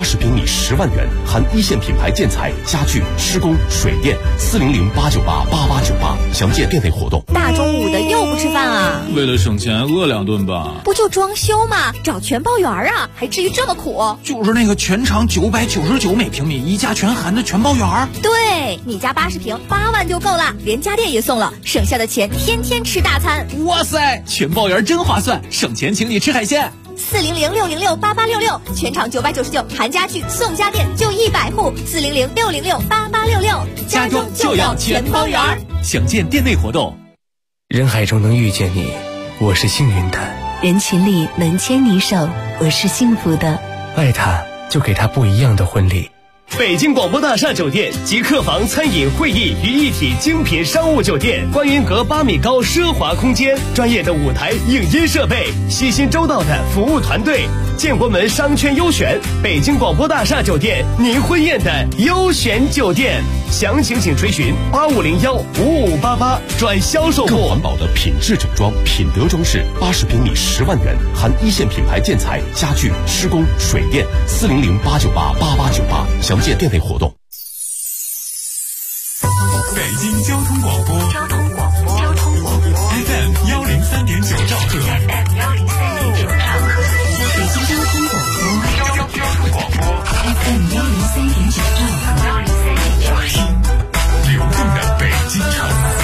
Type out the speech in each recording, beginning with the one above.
80平米10万元，含一线品牌建材、家具、施工、水电，400-898-8898，详见店内活动。 大中午的又不吃饭啊？ 为了省钱饿2顿吧。 不就装修吗？找全包园啊，还至于这么苦？ 就是那个全长999每平米，一价全含的全包园。 对，你家80平8万就够了，连家电也送了，省下的钱天天吃大餐。 哇塞，全包园真划算，省钱请你吃海鲜。 400-606-8866，全场999，含家具送家电，就100户。400-606-8866， 家中就要全包园。详见店内活动。 人海中能遇见你，我是幸运的； 人群里能牵你手，我是幸福的。 爱他，就给他不一样的婚礼。 北京广播大厦酒店集客房、餐饮、会议于一体精品商务酒店，观云阁8米高奢华空间，专业的舞台影音设备，细心周到的服务团队，建国门商圈优选，北京广播大厦酒店，您婚宴的优选酒店。详情请垂询8501-5588转销售部。 更环保的品质整装，品德装饰，80平米10万元，含一线品牌建材、家具、施工、水电，400-898-8898，详见店内活动。 北京交通广播，FM 103.9兆赫， 北京交通广播，FM 103.9兆赫， 流动的北京城。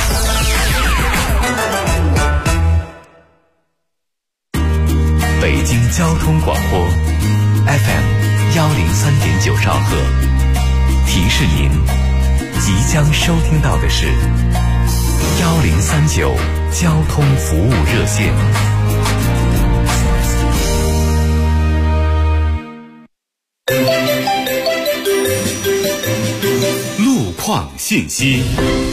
北京交通广播 FM 103.9兆赫，提示您即将收听到的是1039交通服务热线。 路况信息。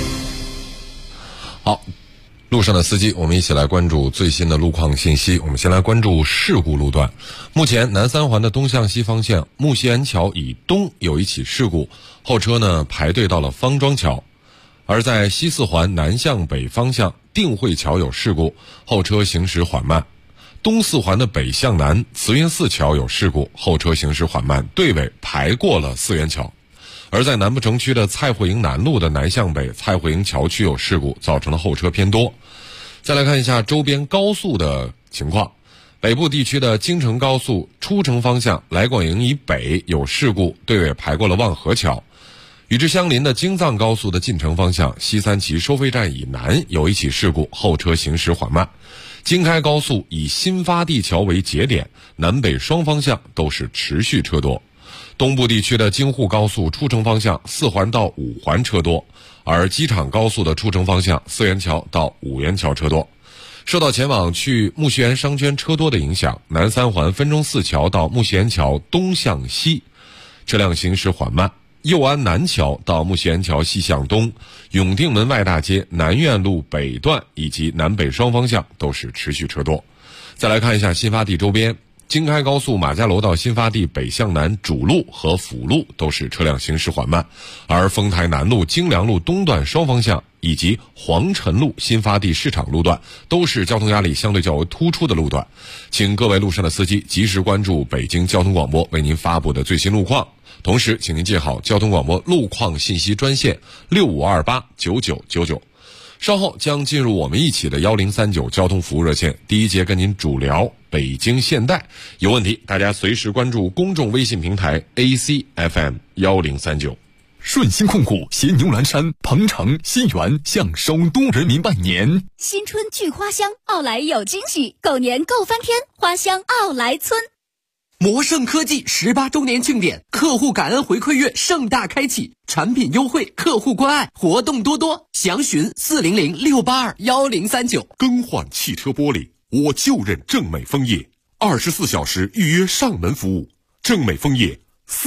好，路上的司机，我们一起来关注最新的路况信息。我们先来关注事故路段。目前南三环的东向西方向木樨园桥以东有一起事故，后车呢排队到了方庄桥。而在西四环南向北方向定慧桥有事故，后车行驶缓慢。东四环的北向南慈云寺桥有事故，后车行驶缓慢，队尾排过了四元桥。而在南部城区的蔡慧营南路的南向北蔡慧营桥区有事故，造成了后车偏多。再来看一下周边高速的情况。北部地区的京承高速出城方向来广营以北有事故，队尾排过了望河桥。与之相邻的京藏高速的进城方向西三旗收费站以南有一起事故，后车行驶缓慢。京开高速以新发地桥为节点，南北双方向都是持续车多。东部地区的京沪高速出城方向四环到五环车多，而机场高速的出城方向四元桥到五元桥车多。受到前往去木樨园商圈车多的影响，南三环分钟寺桥到木樨园桥东向西车辆行驶缓慢，右安南桥到木樨园桥西向东，永定门外大街南苑路北段以及南北双方向都是持续车多。再来看一下新发地周边，京开高速马家楼到新发地北向南主路和辅路都是车辆行驶缓慢，而丰台南路京良路东段双方向以及黄辰路新发地市场路段都是交通压力相对较为突出的路段。请各位路上的司机及时关注北京交通广播为您发布的最新路况，同时请您记好交通广播路况信息专线65289999。稍后将进入我们一起的1039交通服务热线，第一节跟您主聊北京现代。有问题大家随时关注公众微信平台 ACFM1039。 顺鑫控股携牛栏山、鹏城、西园向首都人民拜年。 新春聚花香，奥莱有惊喜，狗年够翻天，花香奥莱村。 魔盛科技18周年庆典，客户感恩回馈月盛大开启，产品优惠，客户关爱，活动多多，详询400-682-1039。 更换汽车玻璃，我就认正美枫叶，24小时预约上门服务。正美枫叶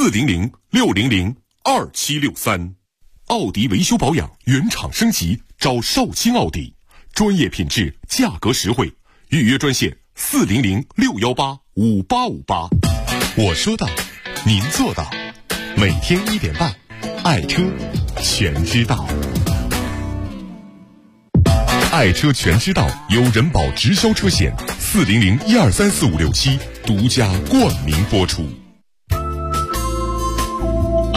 400-600-2763。奥迪维修保养原厂升级，找绍兴奥迪，专业品质，价格实惠，预约专线400-618-5858。我说到，您做到。每天1点半，爱车全知道。爱车全知道由人保直销车险400-1234567独家冠名播出。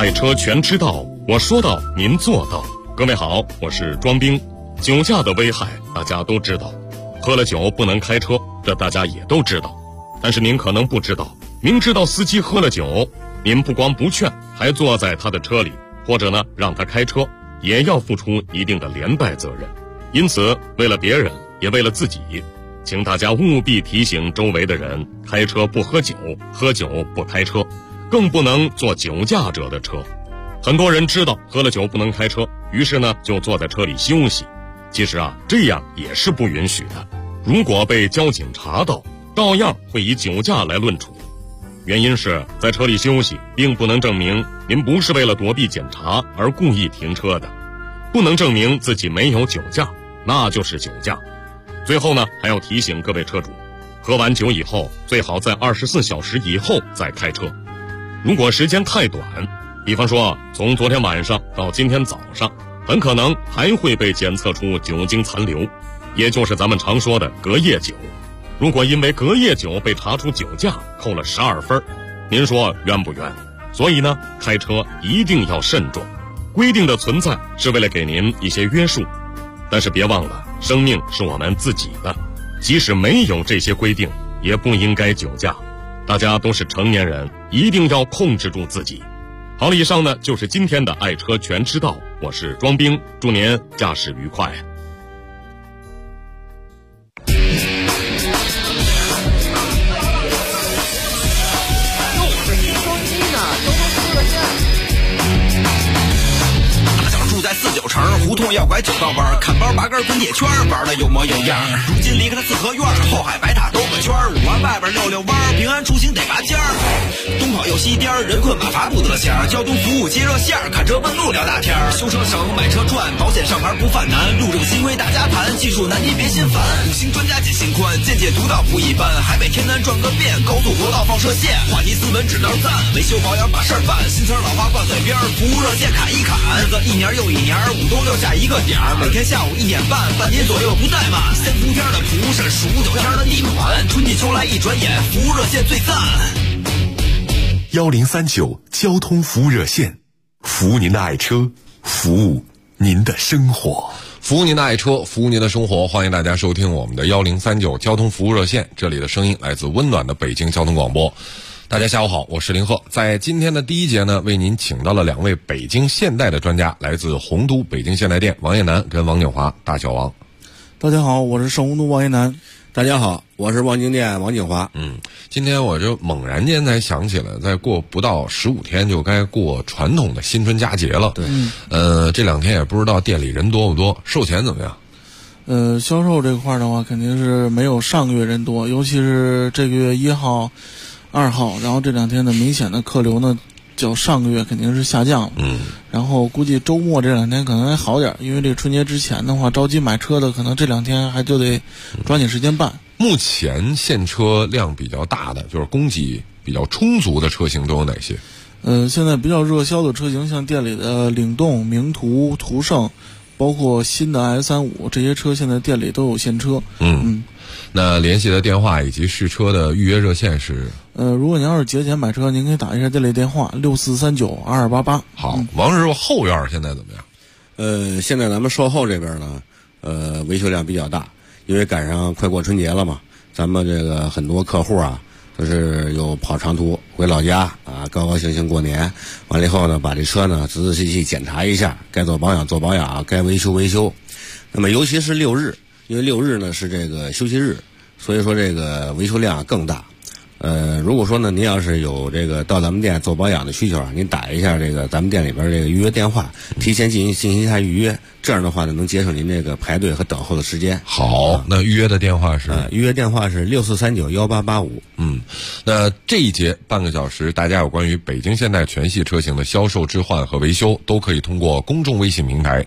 爱车全知道，我说到您做到。各位好，我是庄兵。酒驾的危害大家都知道，喝了酒不能开车，这大家也都知道。但是您可能不知道，明知道司机喝了酒，您不光不劝，还坐在他的车里，或者呢让他开车，也要付出一定的连带责任。因此，为了别人，也为了自己，请大家务必提醒周围的人，开车不喝酒，喝酒不开车，更不能坐酒驾者的车。很多人知道喝了酒不能开车，于是呢就坐在车里休息。其实啊，这样也是不允许的。如果被交警查到，照样会以酒驾来论处。原因是在车里休息，并不能证明您不是为了躲避检查而故意停车的，不能证明自己没有酒驾，那就是酒驾。最后呢，还要提醒各位车主，喝完酒以后，最好在24小时以后再开车。如果时间太短，比方说从昨天晚上到今天早上，很可能还会被检测出酒精残留，也就是咱们常说的隔夜酒。如果因为隔夜酒被查出酒驾，扣了12分，您说冤不冤？所以呢，开车一定要慎重。规定的存在是为了给您一些约束，但是别忘了，生命是我们自己的，即使没有这些规定，也不应该酒驾。大家都是成年人，一定要控制住自己。好了，以上呢就是今天的爱车全知道，我是庄兵，祝您驾驶愉快。 49城胡同要拐9道弯，看包拔根滚铁圈，玩的有模有样。如今离开了四合院，后海白塔兜个圈，5环外边溜弯，平安出行得拔尖儿。东跑又西颠，人困马乏不得闲。交通服务接热线，看车问路聊大天。修车省，买车赚，保险上牌不犯难。路政新规大家谈，技术难题别心烦。5星专家解心宽，见解独到不一般。海北天南转个遍，高速国道放射线。话题斯文指导赞，维修保养把事儿办。新词老话挂嘴边，服务热线砍一砍。日子一年又一年，5冬6夏一个点儿，每天下午1点半，半年左右不怠慢。先伏天的蒲是数9天的逆款，春季秋来一转眼，服务热线最赞。 1039交通服务热线，服务您的爱车，服务您的生活。 服务您的爱车，服务您的生活，欢迎大家收听我们的1039交通服务热线，这里的声音来自温暖的北京交通广播。大家下午好，我是林鹤。在今天的第一节呢，为您请到了2位北京现代的专家，来自洪都北京现代店王艳楠跟王景华。大小王， 大家好，我是盛洪都王艳楠。 大家好，我是望京店王景华。 今天我就猛然间才想起来，再过不到15天就该过传统的新春佳节了。 对， 这2天也不知道店里人多不多，售钱怎么样？ 销售这块的话，肯定是没有上个月人多，尤其是这个月1号、2号，然后这2天的明显的客流呢，较上个月肯定是下降了。然后估计周末这2天可能还好点，因为这个春节之前的话，着急买车的可能这2天还就得抓紧时间办。 目前现车量比较大的，就是供给比较充足的车型都有哪些？ 现在比较热销的车型，像店里的领动、名图、途胜，包括新的 S35，这些车现在店里都有现车。 那联系的电话以及试车的预约热线是？ 如果您要是节前买车，您可以打一下店里电话64392288。 好，王师傅后院现在怎么样？ 现在咱们售后这边呢，维修量比较大，因为赶上快过春节了嘛，咱们这个很多客户啊，都是有跑长途回老家啊，高高兴兴过年，完了以后呢，把这车呢仔仔细细检查一下，该做保养做保养，该维修维修。那么尤其是6日，因为6日呢是这个休息日，所以说这个维修量更大。如果说呢，您要是有这个到咱们店做保养的需求啊，您打一下这个咱们店里边这个预约电话，提前进行一下预约，这样的话呢，能节省您这个排队和等候的时间。 好，那预约的电话是？ 预约电话是64391885。 那这一节半个小时，大家有关于北京现代全系车型的销售置换和维修，都可以通过公众微信平台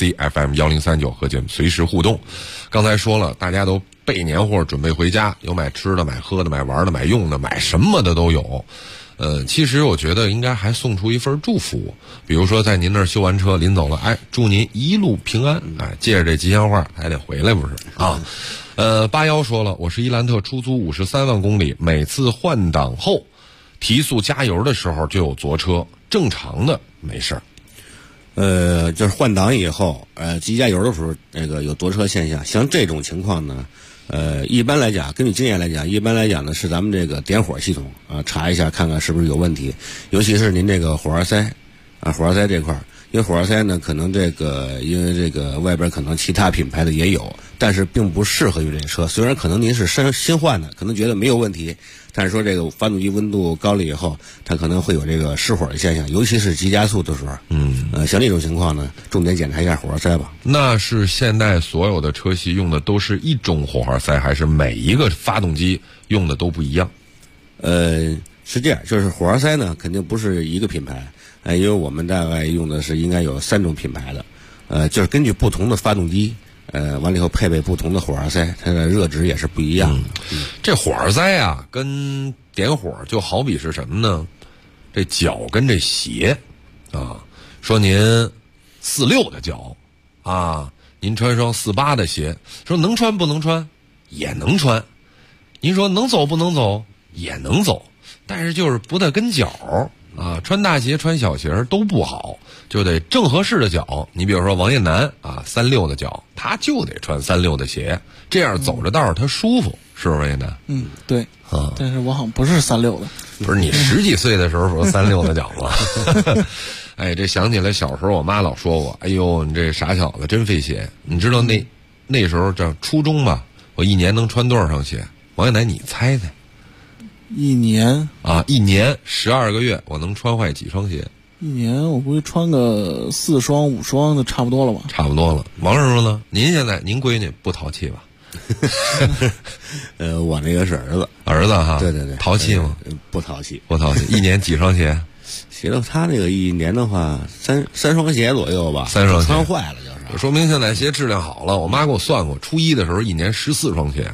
ACFM1039和节目随时互动。刚才说了，大家都备年货准备回家，有买吃的、买喝的、买玩的、买用的，买什么的都有。其实我觉得应该还送出一份祝福，比如说在您那儿修完车，临走了，祝您一路平安，借着这吉祥话还得回来，不是啊？81说了，我是伊兰特出租53万公里，每次换挡后提速加油的时候就有昨车， 正常的没事儿。 就是换挡以后，机加油的时候，那个有躲车现象，像这种情况呢，一般来讲，根据经验来讲，一般来讲呢是咱们这个点火系统查一下看看是不是有问题，尤其是您这个火花塞火花塞这块儿。因为火花塞呢，可能因为这个外边可能其他品牌的也有，但是并不适合于这车。虽然可能您是新换的，可能觉得没有问题，但是说这个发动机温度高了以后，它可能会有这个失火的现象，尤其是急加速的时候。像这种情况呢，重点检查一下火花塞吧。 那是现在所有的车系用的都是一种火花塞，还是每一个发动机用的都不一样？ 是这样，就是火花塞呢，肯定不是一个品牌。因为我们大概用的是应该有3种品牌的，就是根据不同的发动机，完了以后配备不同的火花塞，它的热值也是不一样的。 这火花塞啊，跟点火就好比是什么呢？这脚跟这鞋啊，说您46的脚啊，您穿双48的鞋，说能穿不能穿也能穿，您说能走不能走也能走，但是就是不得跟脚。穿大鞋穿小鞋都不好，就得正合适的脚。你比如说王艳楠36的脚，他就得穿36的鞋，这样走着道他舒服，是不是王艳楠？ 对。但是我好像不是36的。 不是你10几岁的时候不是36的脚吗？哎，这想起来小时候我妈老说我，哎呦你这傻小子真费鞋。你知道那时候这初中吧，我一年能穿多少双鞋？王艳楠你猜猜？ 一年 12个月，我能穿坏几双鞋？ 一年我估计穿个4双5双的差不多了吧？ 差不多了。王师傅呢？您闺女不淘气吧？ 我那个是儿子哈。 对， 淘气吗？ 不淘气， 不淘气。一年几双鞋？ 鞋的他那个一年的话，三双鞋左右吧。 3双鞋穿坏了就是。 说明现在鞋质量好了。我妈给我算过，初一的时候一年14双鞋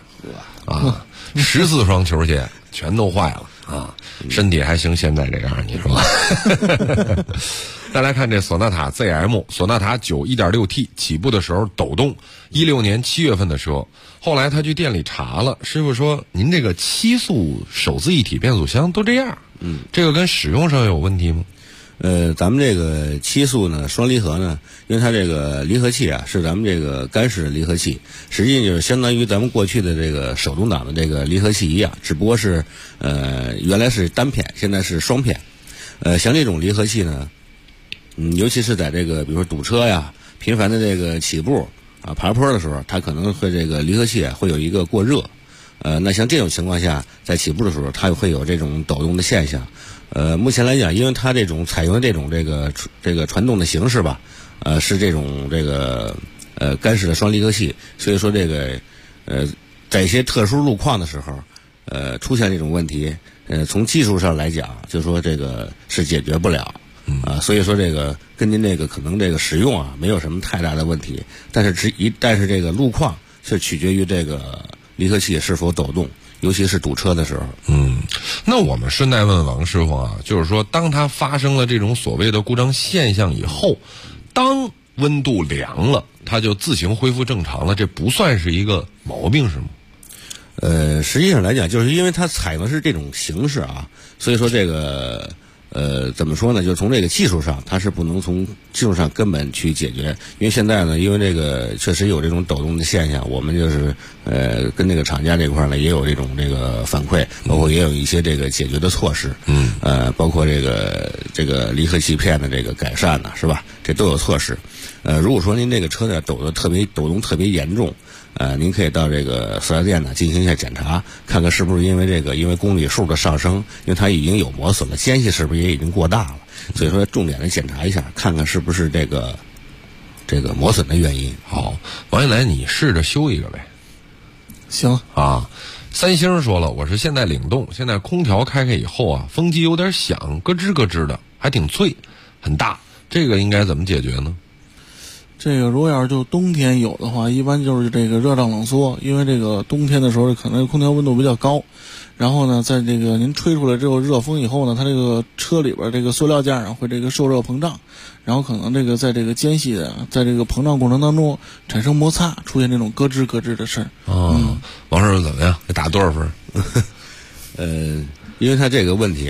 ，14双球鞋。全都坏了身体还行，现在这样你说。再来看这索纳塔 ZM， 索纳塔9 1.6T 起步的时候抖动，16年7月份的车，后来他去店里查了，师傅说您这个7速手自一体变速箱都这样，这个跟使用上有问题吗？ 咱们这个7速呢，双离合呢，因为它这个离合器是咱们这个干式离合器，实际就是相当于咱们过去的这个手动挡的这个离合器一样，只不过是原来是单片，现在是双片。像这种离合器呢，尤其是在这个比如说堵车呀、频繁的这个起步爬坡的时候，它可能会这个离合器会有一个过热。那像这种情况下，在起步的时候，它会有这种抖动的现象。目前来讲，因为它这种采用这种这个传动的形式吧，是这种这个干式的双离合器，所以说这个在一些特殊路况的时候，出现这种问题，从技术上来讲，就说这个是解决不了。所以说这个跟您这个可能这个使用没有什么太大的问题，但是这个路况是取决于这个离合器是否抖动，尤其是堵车的时候。 那我们顺带问王师傅就是说当它发生了这种所谓的故障现象以后，当温度凉了它就自行恢复正常了，这不算是一个毛病是吗？ 实际上来讲，就是因为它采用的是这种形式所以说这个怎么说呢？就从这个技术上，它是不能从技术上根本去解决。因为现在呢，因为这个确实有这种抖动的现象，我们就是跟这个厂家这块呢也有这种这个反馈，包括也有一些这个解决的措施。包括这个离合器片的这个改善呢，是吧？这都有措施。如果说您这个车呢抖动特别严重，您可以到这个四 S 店呢进行一下检查，看看是不是因为公里数的上升，因为它已经有磨损了，间隙是不是也已经过大了？所以说重点的检查一下，看看是不是这个磨损的原因。 好，王一来，你试着修一个呗。 行三星说了，我是现在领动，现在空调开以后风机有点响，咯吱咯吱的，还挺脆，很大，这个应该怎么解决呢？ 这个如果要是就冬天有的话，一般就是这个热胀冷缩，因为这个冬天的时候可能空调温度比较高，然后呢，在这个您吹出来之后热风以后呢，它这个车里边这个塑料件会这个受热膨胀，然后可能这个在这个间隙的在这个膨胀过程当中产生摩擦，出现这种咯吱咯吱的事儿。 王师傅怎么样？给打多少分？ 因为它这个问题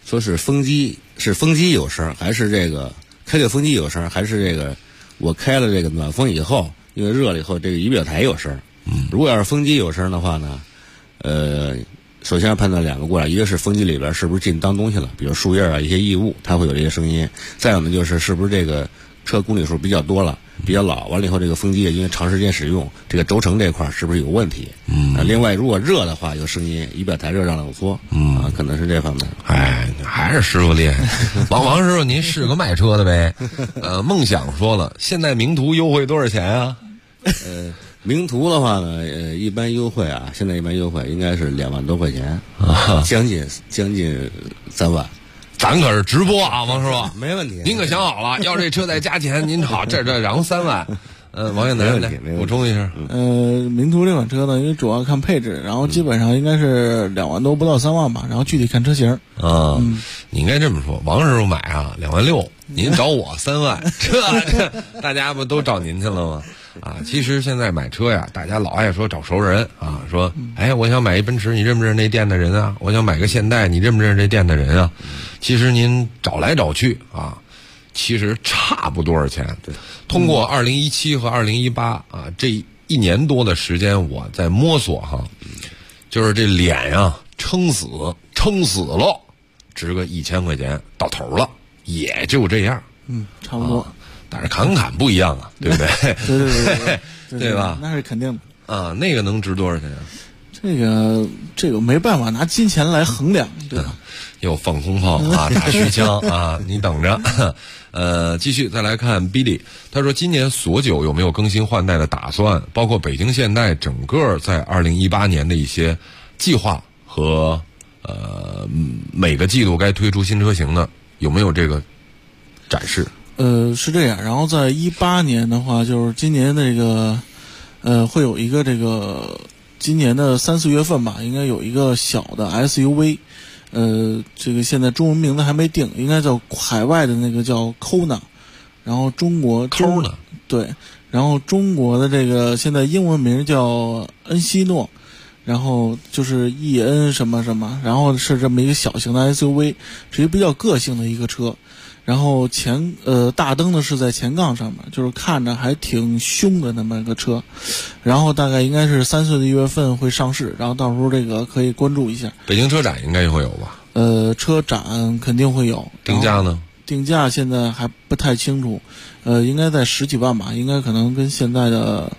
说是风机有声，还是这个开个风机有声，还是这个我开了这个暖风以后，因为热了以后这个仪表台有声。如果要是风机有声的话呢，首先要判断2个过程，一个是风机里边是不是进脏东西了，比如树叶啊一些异物，它会有这些声音。再有呢就是是不是这个车公里数比较多了，比较老，完了以后这个风机因为长时间使用，这个轴承这块是不是有问题？另外如果热的话有声音，仪表台热胀冷缩，可能是这方面。 还是师傅厉害。王师傅，您是个卖车的呗？梦想说了，现在名图优惠多少钱啊？ 名图的话呢，一般优惠啊，现在一般优惠应该是2万多块钱，将近3万。 咱可是直播啊，王师傅， 没问题。 您可想好了，要这车再加钱，您好这然后3万。王艳楠来补充一下。 名图这款车呢，因为主要看配置，然后基本上应该是2万多不到3万吧，然后具体看车型。 你应该这么说，王师傅买啊2万6，您找我3万，这大家不都找您去了吗？其实现在买车呀，大家老爱说找熟人啊，说我想买一奔驰，你认不认识那店的人啊？我想买个现代，你认不认识这店的人啊？其实您找来找去啊，其实差不多少钱。对，通过2017和2018这1年多的时间，我在摸索就是这脸呀撑死了，值个1000块钱到头了，也就这样。 差不多。 但是侃不一样啊，对不对？ 对， 对吧？ 那是肯定的。那个能值多少钱啊？ 这个没办法拿金钱来衡量，对吧？ 又放空炮打虚枪你等着。继续再来看 Billy， 他说今年索9有没有更新换代的打算？包括北京现代整个在2018年的一些计划和每个季度该推出新车型的，有没有这个展示？ 是这样，然后在18年的话，就是今年这个会有一个这个今年的3、4月份吧，应该有一个小的 SUV， 这个现在中文名字还没定，应该叫海外的那个叫 Kona， 然后中国 Kona 对，然后中国的这个现在英文名叫恩希诺，然后就是 EN 什么什么，然后是这么一个小型的 SUV， 是一个比较个性的一个车。然后大灯呢是在前杠上面，就是看着还挺凶的那么一个车，然后大概应该是3、4月份会上市，然后到时候这个可以关注一下。 北京车展应该会有吧？ 车展肯定会有。 定价呢？ 定价现在还不太清楚，应该在10几万吧，应该可能跟现在的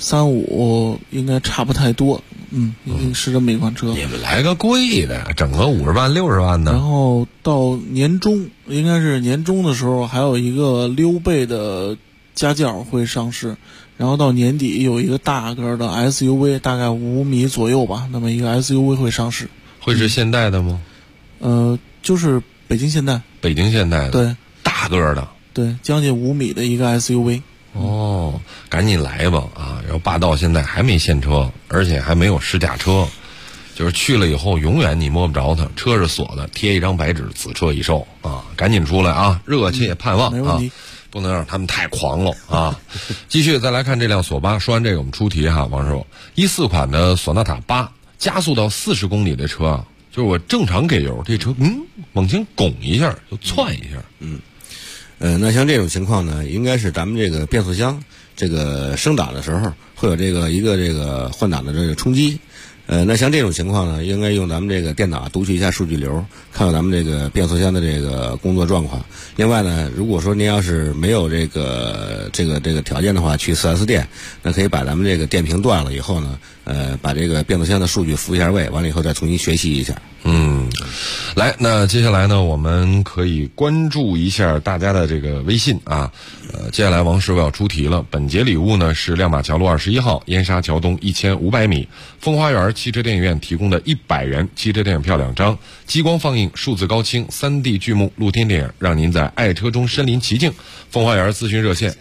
35应该差不太多。是这么一款车。 你们来个贵的，整个50万、60万的。 然后到年中，应该是年中的时候，还有一个溜背的家轿会上市。然后到年底有一个大个的 SUV， 大概5米左右吧，那么一个 SUV 会上市。 会是现代的吗？ 就是北京现代。 北京现代的。 对， 大个的。 对，将近5米的一个 SUV。 赶紧来吧然后霸道现在还没现车，而且还没有试驾车，就是去了以后永远你摸不着它，车是锁的，贴一张白纸，此车已售赶紧出来热切盼望不能让他们太狂了继续再来看这辆索8，说完这个我们出题王师傅，14款的索纳塔8加速到40公里的车就是我正常给油，这车往前拱一下就窜一下。 那像这种情况呢，应该是咱们这个变速箱这个升档的时候会有一个换挡的这个冲击。那像这种情况呢，应该用咱们这个电脑读取一下数据流，看看咱们这个变速箱的这个工作状况。另外呢，如果说您要是没有这个条件的话，去 4S 店，那可以把咱们这个电瓶断了以后呢，把这个变速箱的数据复一下位，完了以后再重新学习一下。 来，那接下来呢，我们可以关注一下大家的这个微信接下来王师傅要出题了。本节礼物呢是亮马桥路21号燕莎桥东1500米风花园汽车电影院提供的100元汽车电影票2张，激光放映、数字高清、3D 剧目露天电影，让您在爱车中身临其境。风花园咨询热线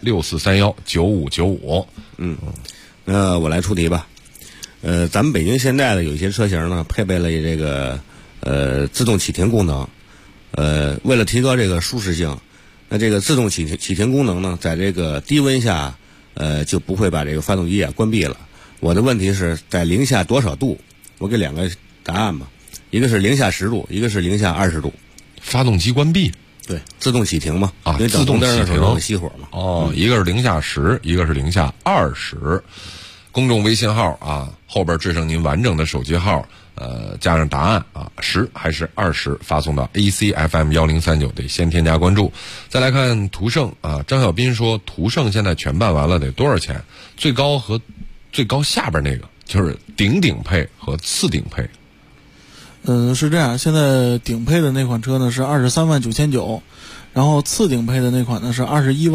64319595。 那我来出题吧。咱们北京现代的有一些车型呢，配备了这个自动启停功能。为了提高这个舒适性，那这个自动启停功能呢，在这个低温下就不会把这个发动机关闭了。我的问题是在零下多少度？我给2个答案吧，一个是零下10度，一个是零下20度。 发动机关闭。 对，自动启停嘛。 啊，自动启停熄火嘛。 哦，一个是零下10，一个是零下20。公众微信号啊，后边缀上您完整的手机号，加上答案啊，10还是20，发送到 ACFM1039，得先添加关注。再来看途胜啊，张小斌说途胜现在全办完了得多少钱？最高和最高下边那个就是顶配和次顶配。 是这样，现在顶配的那款车呢是23.999万，然后次顶配的那款呢是21.5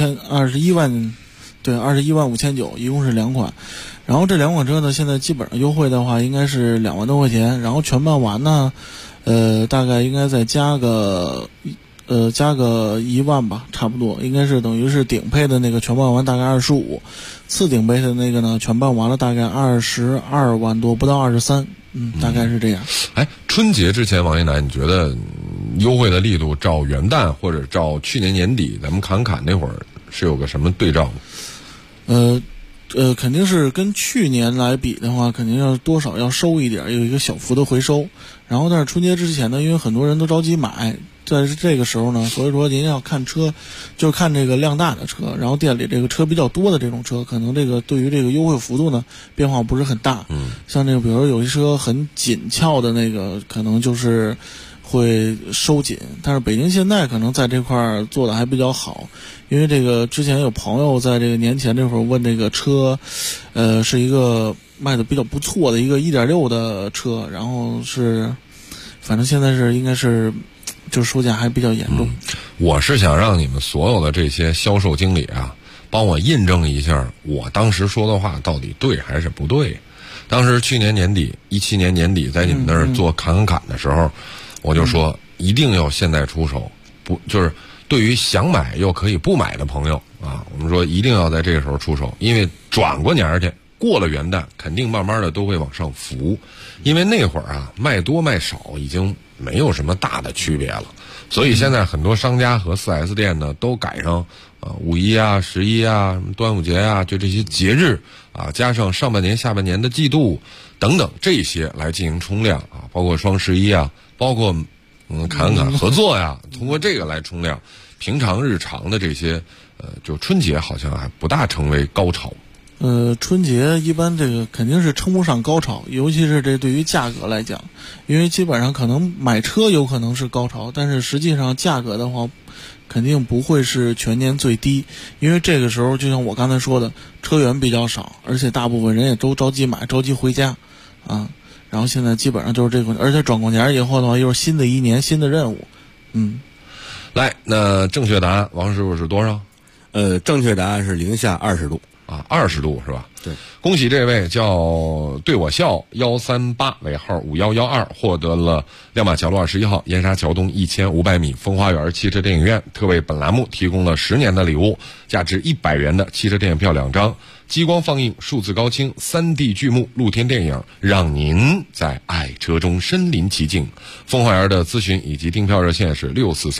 万，一共是2款。然后这2款车呢，现在基本上优惠的话应该是2万多块钱，然后全办完呢，大概应该再加个1万吧，差不多，应该是等于是顶配的那个全办完大概25，次顶配的那个呢全办完了大概22万多，不到23，大概是这样。 春节之前，王一楠，你觉得优惠的力度照元旦或者照去年年底咱们侃那会儿是有个什么对照吗？ 肯定是跟去年来比的话，肯定要多少要收一点，有一个小幅的回收。然后但是春节之前呢，因为很多人都着急买，在这个时候呢，所以说您要看车，就是看这个量大的车，然后店里这个车比较多的这种车，可能这个对于这个优惠幅度呢变化不是很大。像这个比如有一车很紧俏的那个，可能就是会收紧，但是北京现代可能在这块做的还比较好，因为这个之前有朋友在这个年前这会儿问这个车，是一个卖的比较不错的一个 1.6 的车，然后是反正现在是应该是就是售价还比较严重。 我是想让你们所有的这些销售经理啊，帮我印证一下我当时说的话到底对还是不对。当时去年年底17年年底在你们那儿做侃的时候，我就说一定要现在出手，不就是对于想买又可以不买的朋友啊，我们说一定要在这个时候出手，因为转过年去，过了元旦，肯定慢慢的都会往上浮，因为那会儿啊卖多卖少已经没有什么大的区别了，所以现在很多商家和 4S 店呢都改上5·1啊、11啊、端午节啊，就这些节日啊，加上上半年下半年的季度等等这些来进行冲量啊，包括双11啊，包括侃合作呀，通过这个来冲量。平常日常的这些就春节好像还不大成为高潮。 春节一般这个肯定是称不上高潮，尤其是这对于价格来讲，因为基本上可能买车有可能是高潮，但是实际上价格的话肯定不会是全年最低，因为这个时候就像我刚才说的，车源比较少，而且大部分人也都着急买，着急回家啊。然后现在基本上就是这个，而且转过年以后的话，又是新的一年新的任务。 来，那正确答案王师傅是多少？ 正确答案是零下20度啊，20度是吧？ 对， 恭喜这位叫对我笑138尾号5112，获得了亮马桥路21号燕莎桥东1500米风花园汽车电影院特为本栏目提供了10年的礼物，价值100元的汽车电影票2张，激光放映数字高清 3D 剧目露天电影，让您在爱车中身临其境。风花园的咨询以及订票热线是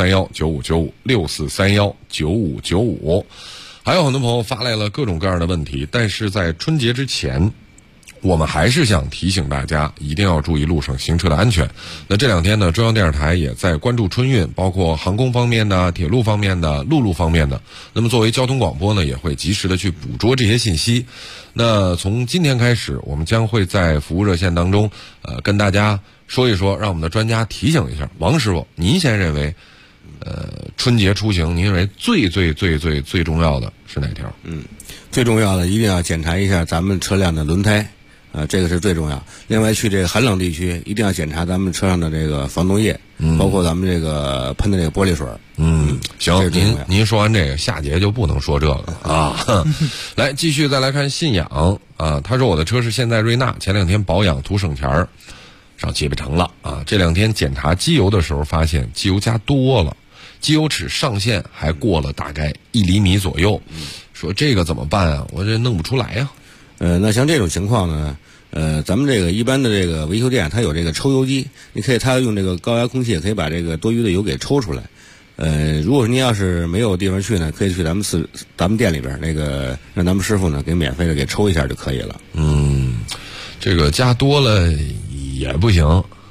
64319595，64319595。还有很多朋友发来了各种各样的问题，但是在春节之前，我们还是想提醒大家一定要注意路上行车的安全。那这2天呢，中央电视台也在关注春运，包括航空方面的、铁路方面的、陆路方面的。那么作为交通广播呢，也会及时的去捕捉这些信息。那从今天开始，我们将会在服务热线当中跟大家说一说，让我们的专家提醒一下。王师傅，您先认为春节出行您认为最重要的是哪条？ 最重要的一定要检查一下咱们车辆的轮胎这个是最重要。另外去这个寒冷地区一定要检查咱们车上的这个防冻液，包括咱们这个喷的这个玻璃水。 行，您说完这个，下节就不能说这个啊。来，继续再来看信仰啊，他说我的车是现代瑞纳，前2天保养图省钱儿，上汽配城了啊。这2天检查机油的时候发现机油加多了，机油尺上限还过了大概1厘米左右，说这个怎么办啊？我这弄不出来呀。 那像这种情况呢，咱们这个一般的这个维修店它有这个抽油机，你可以它用这个高压空气也可以把这个多余的油给抽出来。如果您要是没有地方去呢，可以去咱们店里边那个让咱们师傅呢给免费的给抽一下就可以了。 这个加多了也不行。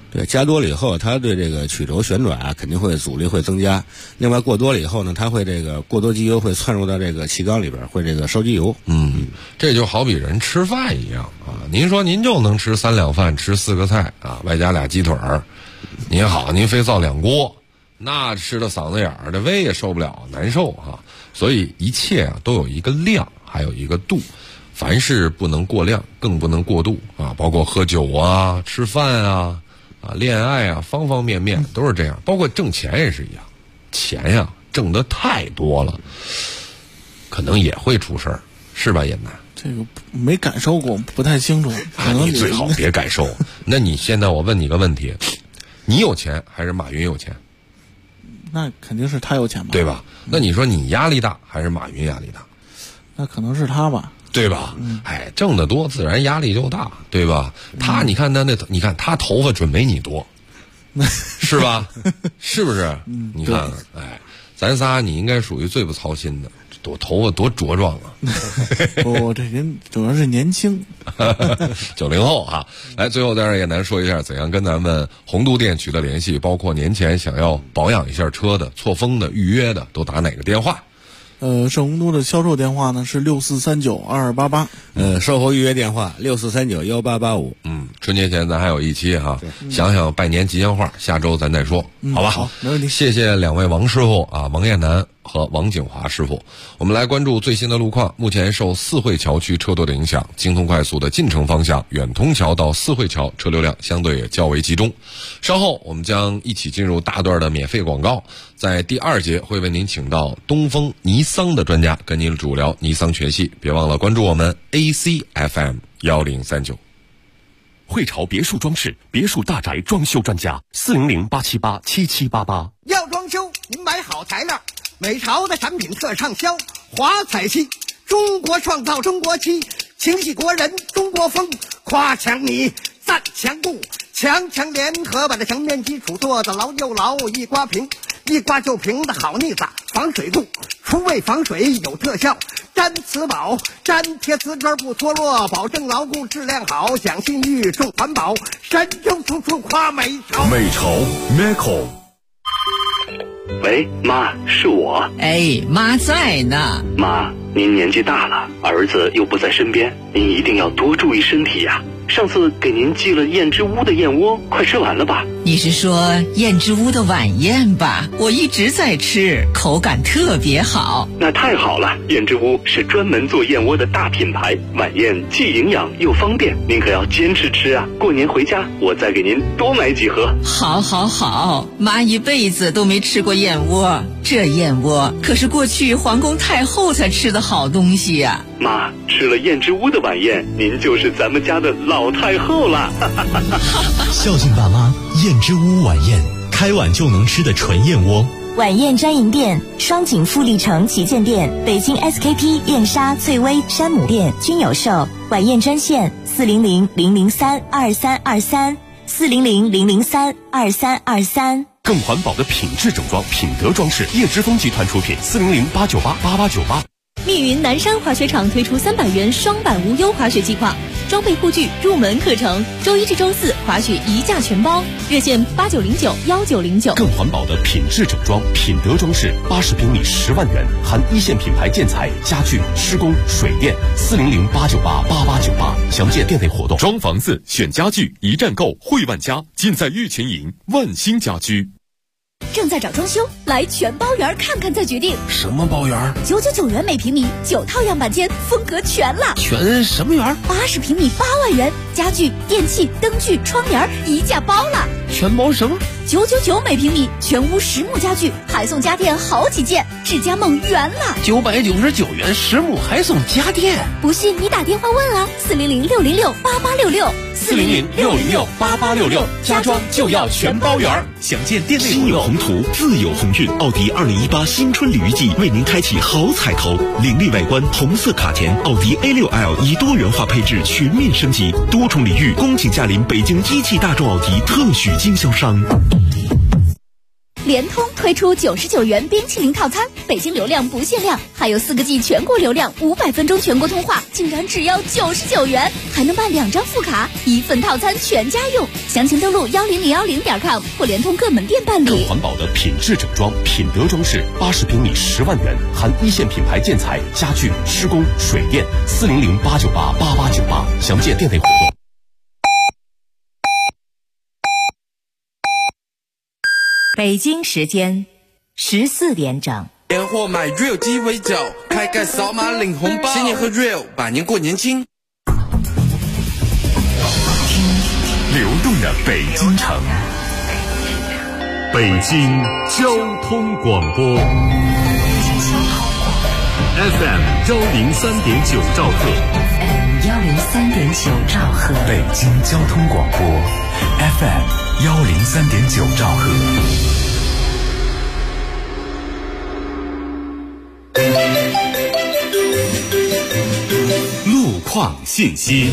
对，加多了以后，它对这个曲轴旋转啊，肯定会阻力会增加。另外，过多了以后呢，它会这个过多机油会窜入到这个气缸里边，会这个烧机油。 这就好比人吃饭一样啊。您说您就能吃3两饭，吃4个菜啊，外加俩鸡腿儿，您好，您非造2锅，那吃的嗓子眼儿，这胃也受不了，难受啊。所以一切啊都有一个量，还有一个度。凡事不能过量，更不能过度啊！包括喝酒啊、吃饭啊、恋爱啊，方方面面都是这样。包括挣钱也是一样，钱呀挣得太多了，可能也会出事儿，是吧，严楠？ 这个没感受过，不太清楚。可能你最好别感受。那你现在我问你个问题，你有钱还是马云有钱？ 那肯定是他有钱吧， 对吧？那你说你压力大还是马云压力大？ 那可能是他吧。 对吧？挣得多，自然压力就大，对吧？他，你看你看他头发准没你多，是吧？是不是？你看，咱仨你应该属于最不操心的，头发多茁壮啊！ 我这人主要是年轻 ，90后啊。来，最后再让叶楠说一下怎样跟咱们宏都店取得联系，包括年前想要保养一下车的、错峰的、预约的，都打哪个电话？ 盛宏都的销售电话呢是64392288， 售后预约电话64391885。 春节前咱还有一期哈，想想拜年吉祥话，下周咱再说，好吧？ 好，没问题。 谢谢2位王师傅啊，王艳楠和王景华师傅。我们来关注最新的路况。目前受四惠桥区车多的影响，京通快速的进城方向远通桥到四惠桥车流量相对也较为集中。稍后我们将一起进入大段的免费广告，在第2节会为您请到东风尼桑的专家跟您主聊尼桑全系。别忘了关注我们 ACFM 1039。 汇潮别墅装饰，别墅大宅装修专家，400-878-7788。 要装修，您买好材料，美潮的产品特畅销，华彩漆，中国创造中国漆，情系国人中国风，夸强你，赞强固，强强联合把这墙面基础做得牢又牢，一刮平，一刮就平的好腻子，防水固，除味防水有特效，粘瓷宝，粘贴瓷砖不脱落，保证牢固质量好，讲信誉重环保，神州处处夸美潮。 美潮 Meko。 喂，妈，是我。 哎，妈在呢。 妈，您年纪大了，儿子又不在身边，您一定要多注意身体呀。上次给您寄了燕之屋的燕窝，快吃完了吧？ 你是说燕之屋的晚宴吧？我一直在吃，口感特别好。 那太好了，燕之屋是专门做燕窝的大品牌，晚宴既营养又方便，您可要坚持吃啊！过年回家我再给您多买几盒。 好好好，妈一辈子都没吃过燕窝，这燕窝可是过去皇宫太后才吃的好东西呀。 妈，吃了燕之屋的晚宴，您就是咱们家的老太后了。 孝敬爸妈，燕之屋晚宴，开碗就能吃的纯燕窝。 晚宴专营店：双井富力城旗舰店、北京 SKP 燕莎、翠微、山姆店均有售。晚宴专线400-003-2323，400-003-2323。 更环保的品质整装，品德装饰，叶之峰集团出品，400-898-8898。 密云南山滑雪场推出300元双板无忧滑雪计划，装备护具、入门课程，周1至周4滑雪1价全包，热线8909-1909。 更环保的品质整装，品德装饰，80平米10万元，含一线品牌建材、家具、施工、水电，400-898-8898。详见店内活动。 装房子选家具，一站购汇万家，尽在玉泉营万兴家居。 正在找装修，来全包园看看再决定。 什么包园 ？999元每平米，9套样板间，风格全了。 全什么园 ？80平米8万元，家具、电器、灯具、窗帘一价包了。 全包什么 ？999每平米，全屋实木家具，还送家电好几件，智家梦圆了。 999元实木还送家电， 不信你打电话问啊，400-606-8866。 400-606-8866，家装就要全包圆。 想见店内心有宏图，自有鸿运。奥迪2018新春鲤鱼季为您开启好彩头，凌厉外观，红色卡钿，奥迪 A6L 以多元化配置全面升级，多重礼遇，恭请驾临北京一汽大众奥迪特许经销商。 联通推出99元冰淇淋套餐，北京流量不限量，还有4个G 全国流量，500分钟全国通话，竟然只要99元，还能办2张副卡，1份套餐全家用。详情登录10010.com或联通各门店办理。 更环保的品质整装，品德装饰，80平米10万元，含一线品牌建材、家具、施工、水电，400-898-8898，详见店内活动。 北京时间14点整。 年货买 real 鸡尾酒，开盖扫码领红包，新年喝 real， 百年过年轻。 流动的北京城，北京交通广播 FM 103.9兆赫 103.9兆赫， 北京交通广播 FM 103.9兆赫。 路况信息。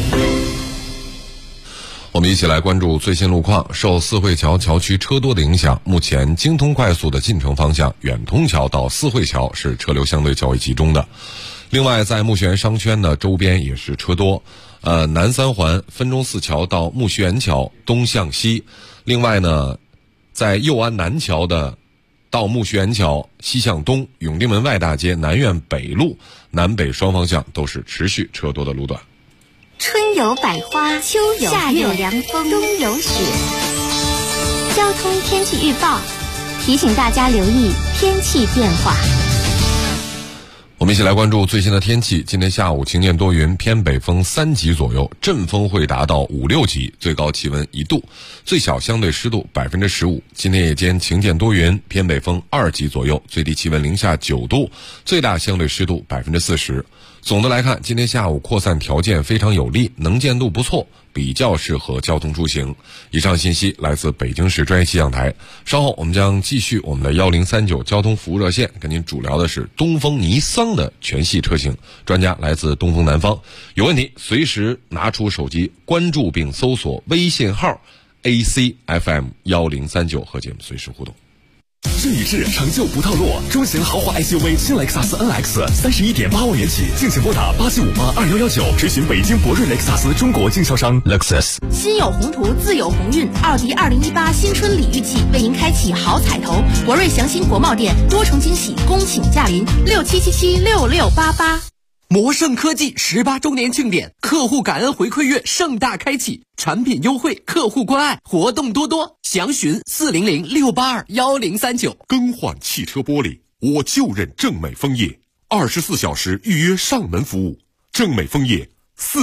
我们一起来关注最新路况。受四惠桥桥区车多的影响，目前京通快速的进城方向远通桥到四惠桥是车流相对较为集中的。另外，在木樨园商圈的周边也是车多。南三环分钟寺桥到木樨园桥东向西。另外呢，在右安南桥的到木樨园桥西向东，永定门外大街南苑北路南北双方向都是持续车多的路段。 春有百花，秋有夏有凉风，冬有雪。交通天气预报提醒大家留意天气变化。 我们一起来关注最新的天气。今天下午晴间多云，偏北风3级左右，阵风会达到5、6级，最高气温1度，最小相对湿度15%。今天夜间晴间多云，偏北风2级左右，最低气温零下9度，最大相对湿度40%。总的来看，今天下午扩散条件非常有利，能见度不错，比较适合交通出行。以上信息来自北京市专业气象台。稍后我们将继续我们的1039交通服务热线，跟您主聊的是东风尼桑的全系车型，专家来自东风南方。有问题随时拿出手机关注并搜索微信号 ACFM 1039和节目随时互动。 这一致成就不套路，中型豪华 SUV 新雷克萨斯 NX 31.8万元起，敬请拨打87582119，咨询北京博瑞雷克萨斯中国经销商 Lexus。 心有宏图，自有鸿运。奥迪2018新春礼遇季为您开启好彩头，博瑞祥兴国贸店多重惊喜，恭请驾临67776688。 魔盛科技18周年庆典，客户感恩回馈月盛大开启，产品优惠，客户关爱，活动多多，详询400-682-1039。 更换汽车玻璃，我就认正美枫叶，24小时预约上门服务。正美枫叶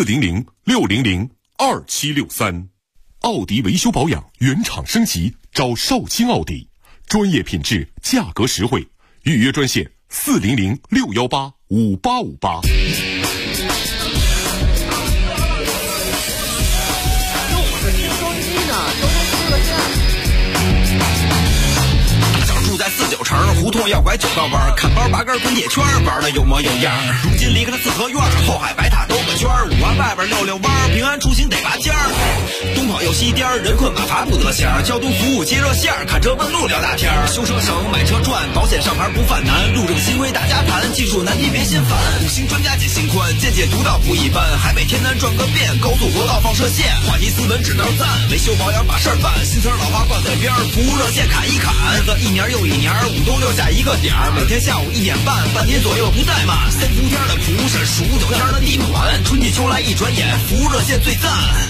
400-600-2763。奥迪维修保养原厂升级，找少卿奥迪，专业品质，价格实惠，预约专线400-618-5858。 住在49城，胡同要拐9道弯，看包拔根滚铁圈，玩的有模有样。如今离开了四合院，后海白塔兜个圈，5环外边溜弯，平安出行得拔尖儿。东跑又西颠，人困马乏不得闲，交通服务接热线，看车问路聊大天。修车省，买车赚，保险上牌不犯难，路政新规大家谈，技术难题别心烦。5星专家解心宽，见解独到不一般，海北天南转个遍，高速国道放射线，话题斯文只能赞，维修保养把事儿办，新词老话挂在边，服务热线砍一砍，日子一年又一年，5东6下一个点儿，每天下午1点半，半天左右不怠慢。3伏天的服务是数9天的地盘，春季秋来一转眼，服务热线最赞。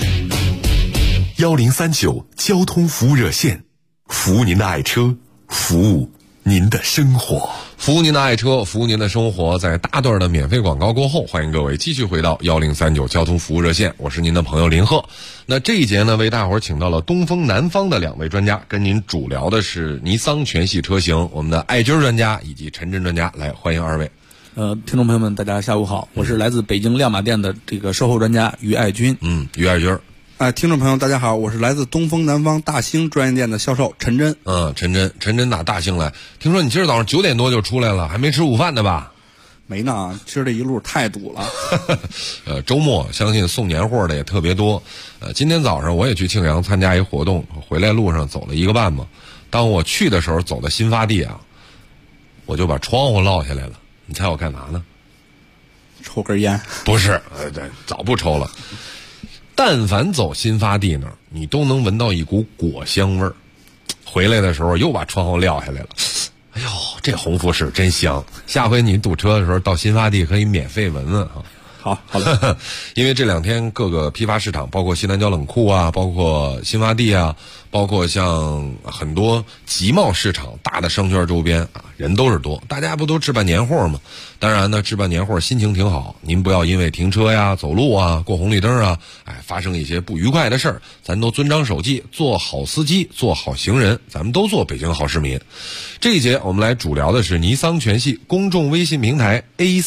1039交通服务热线，服务您的爱车，服务您的生活。 服务您的爱车，服务您的生活。在大段的免费广告过后，欢迎各位继续回到1039交通服务热线，我是您的朋友林鹤。那这一节呢，为大伙儿请到了东风南方的2位专家，跟您主聊的是尼桑全系车型，我们的艾军专家以及陈真专家，来欢迎2位。 听众朋友们，大家下午好，我是来自北京亮马店的这个售后专家于爱军。 于爱军。 听众朋友大家好，我是来自东风南方大兴专业店的销售陈真。 陈真打大兴来，听说你今儿早上9点多就出来了，还没吃午饭呢吧？ 没呢，今儿这一路太堵了。 周末相信送年货的也特别多。今天早上我也去庆阳参加一活动，回来路上走了1个半嘛， 当我去的时候走到新发地啊，我就把窗户落下来了。你猜我干嘛呢？ 抽根烟？ 不是，早不抽了。但凡走新发地那儿，你都能闻到一股果香味儿。回来的时候又把窗户撂下来了。哎呦，这红富士真香！下回你堵车的时候到新发地可以免费闻闻啊。 好的。 因为这2天各个批发市场，包括西南郊冷库啊，包括新发地啊，包括像很多集贸市场、大的商圈周边啊，人都是多。大家不都置办年货吗？当然呢，置办年货心情挺好。您不要因为停车呀、走路啊、过红绿灯啊，发生一些不愉快的事儿，咱都遵章守纪，做好司机，做好行人，咱们都做北京好市民。这一节我们来主聊的是尼桑全系公众微信平台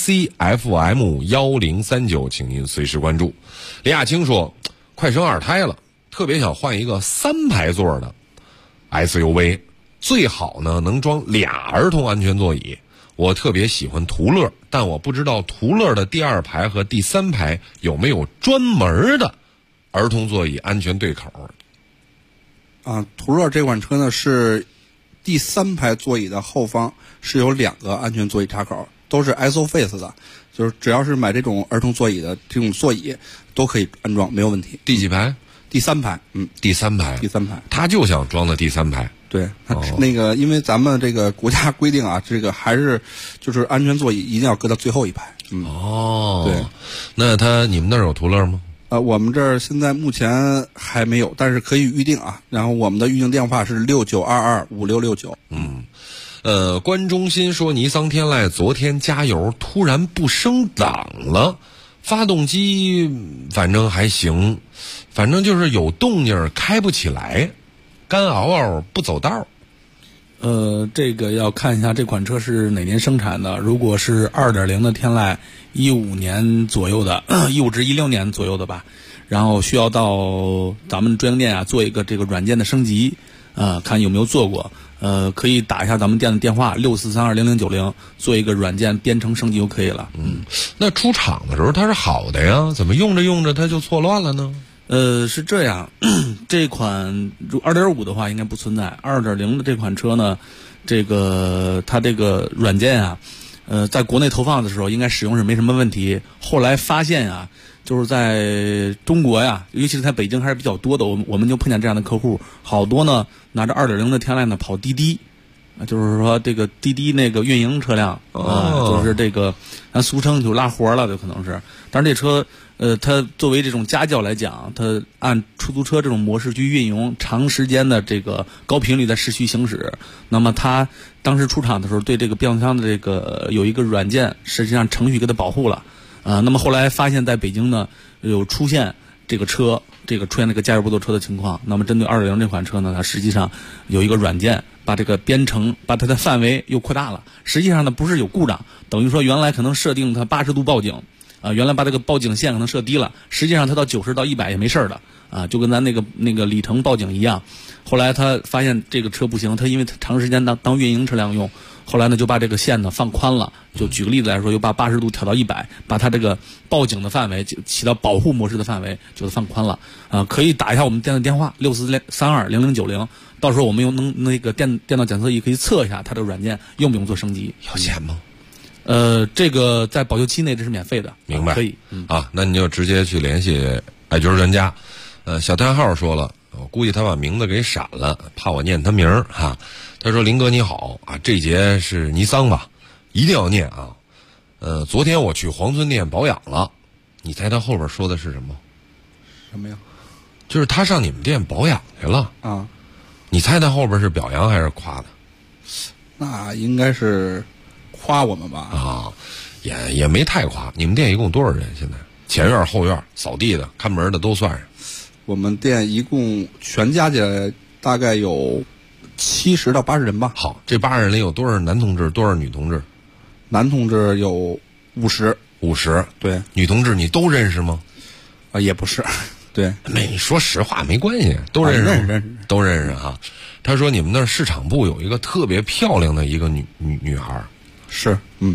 ACFM1039，请您随时关注。李亚青说，快生2胎了，特别想换一个3排座的 SUV， 最好呢能装2儿童安全座椅。我特别喜欢途乐，但我不知道途乐的第2排和第3排有没有专门的儿童座椅安全对口。 途乐这款车呢是第3排座椅的后方是有2个安全座椅插口，都是 ISOFIX 的，就是只要是买这种儿童座椅的这种座椅都可以安装，没有问题。 第几排？ 第3排。 第3排。 第3排。 他就想装的第3排。 对，那个因为咱们这个国家规定啊，这个还是就是安全座椅一定要搁到最后一排。对。 那你们那儿有途乐吗？ 我们这儿现在目前还没有，但是可以预定啊。然后我们的预定电话是69225669。 关中心说，尼桑天籁昨天加油突然不升档了，发动机反正还行，反正就是有动静开不起来，干嗷嗷不走道。 这个要看一下这款车是哪年生产的。如果是 2.0 的天籁，15年左右的，15至16年左右的吧，然后需要到咱们专营店啊做一个这个软件的升级，看有没有做过。可以打一下咱们店的电话64320090，做一个软件编程升级就可以了。 那出厂的时候它是好的呀，怎么用着用着它就错乱了呢？ 是这样，这款 2.5 的话应该不存在。2.0 的这款车呢，它这个软件啊，在国内投放的时候应该使用是没什么问题。后来发现啊，就是在中国呀，尤其是在北京还是比较多的，我们就碰见这样的客户，好多呢拿着 2.0 的天籁呢跑滴滴，就是说这个滴滴那个运营车辆就是这个咱俗称就拉活了，就可能是。但是这车它作为这种家轿来讲，它按出租车这种模式去运营，长时间的这个高频率在市区行驶，那么它当时出厂的时候对这个变速箱的这个有一个软件，实际上程序给它保护了。那么后来发现在北京呢有出现这个出现这个加油不走车的情况，那么针对 2.0 这款车呢，它实际上有一个软件把这个编程把它的范围又扩大了。实际上呢不是有故障，等于说原来可能设定它80度报警，原来把这个报警线可能设低了，实际上它到90到100也没事的就跟咱那个里程报警一样。后来他发现这个车不行，他因为他长时间当运营车辆用，后来呢就把这个线呢放宽了。就举个例子来说，又把80度调到100，把它这个报警的范围起到保护模式的范围就放宽了。可以打一下我们店的电话64320090，到时候我们用那个电脑检测仪可以测一下它的软件用不用做升级。 要钱吗？ 这个在保修期内这是免费的。 明白。 可以。 那你就直接去联系爱军专家。小叹号说了，我估计他把名字给闪了，怕我念他名儿哈。他说：“林哥你好啊，这节是尼桑吧？一定要念啊。昨天我去黄村店保养了，你猜他后边说的是什么？ 什么呀？ 就是他上你们店保养去了啊。 你猜他后边是表扬还是夸的？ 那应该是夸我们吧？ 也没太夸。你们店一共多少人？现在前院后院扫地的看门的都算上。 我们店一共全加起来大概有70到80人吧。 好，这80人里有多少男同志，多少女同志？ 男同志有50。对。 女同志你都认识吗？ 也不是。对。 你说实话没关系，都认识。 认识。 都认识哈。他说你们那儿市场部有一个特别漂亮的一个女孩。 是。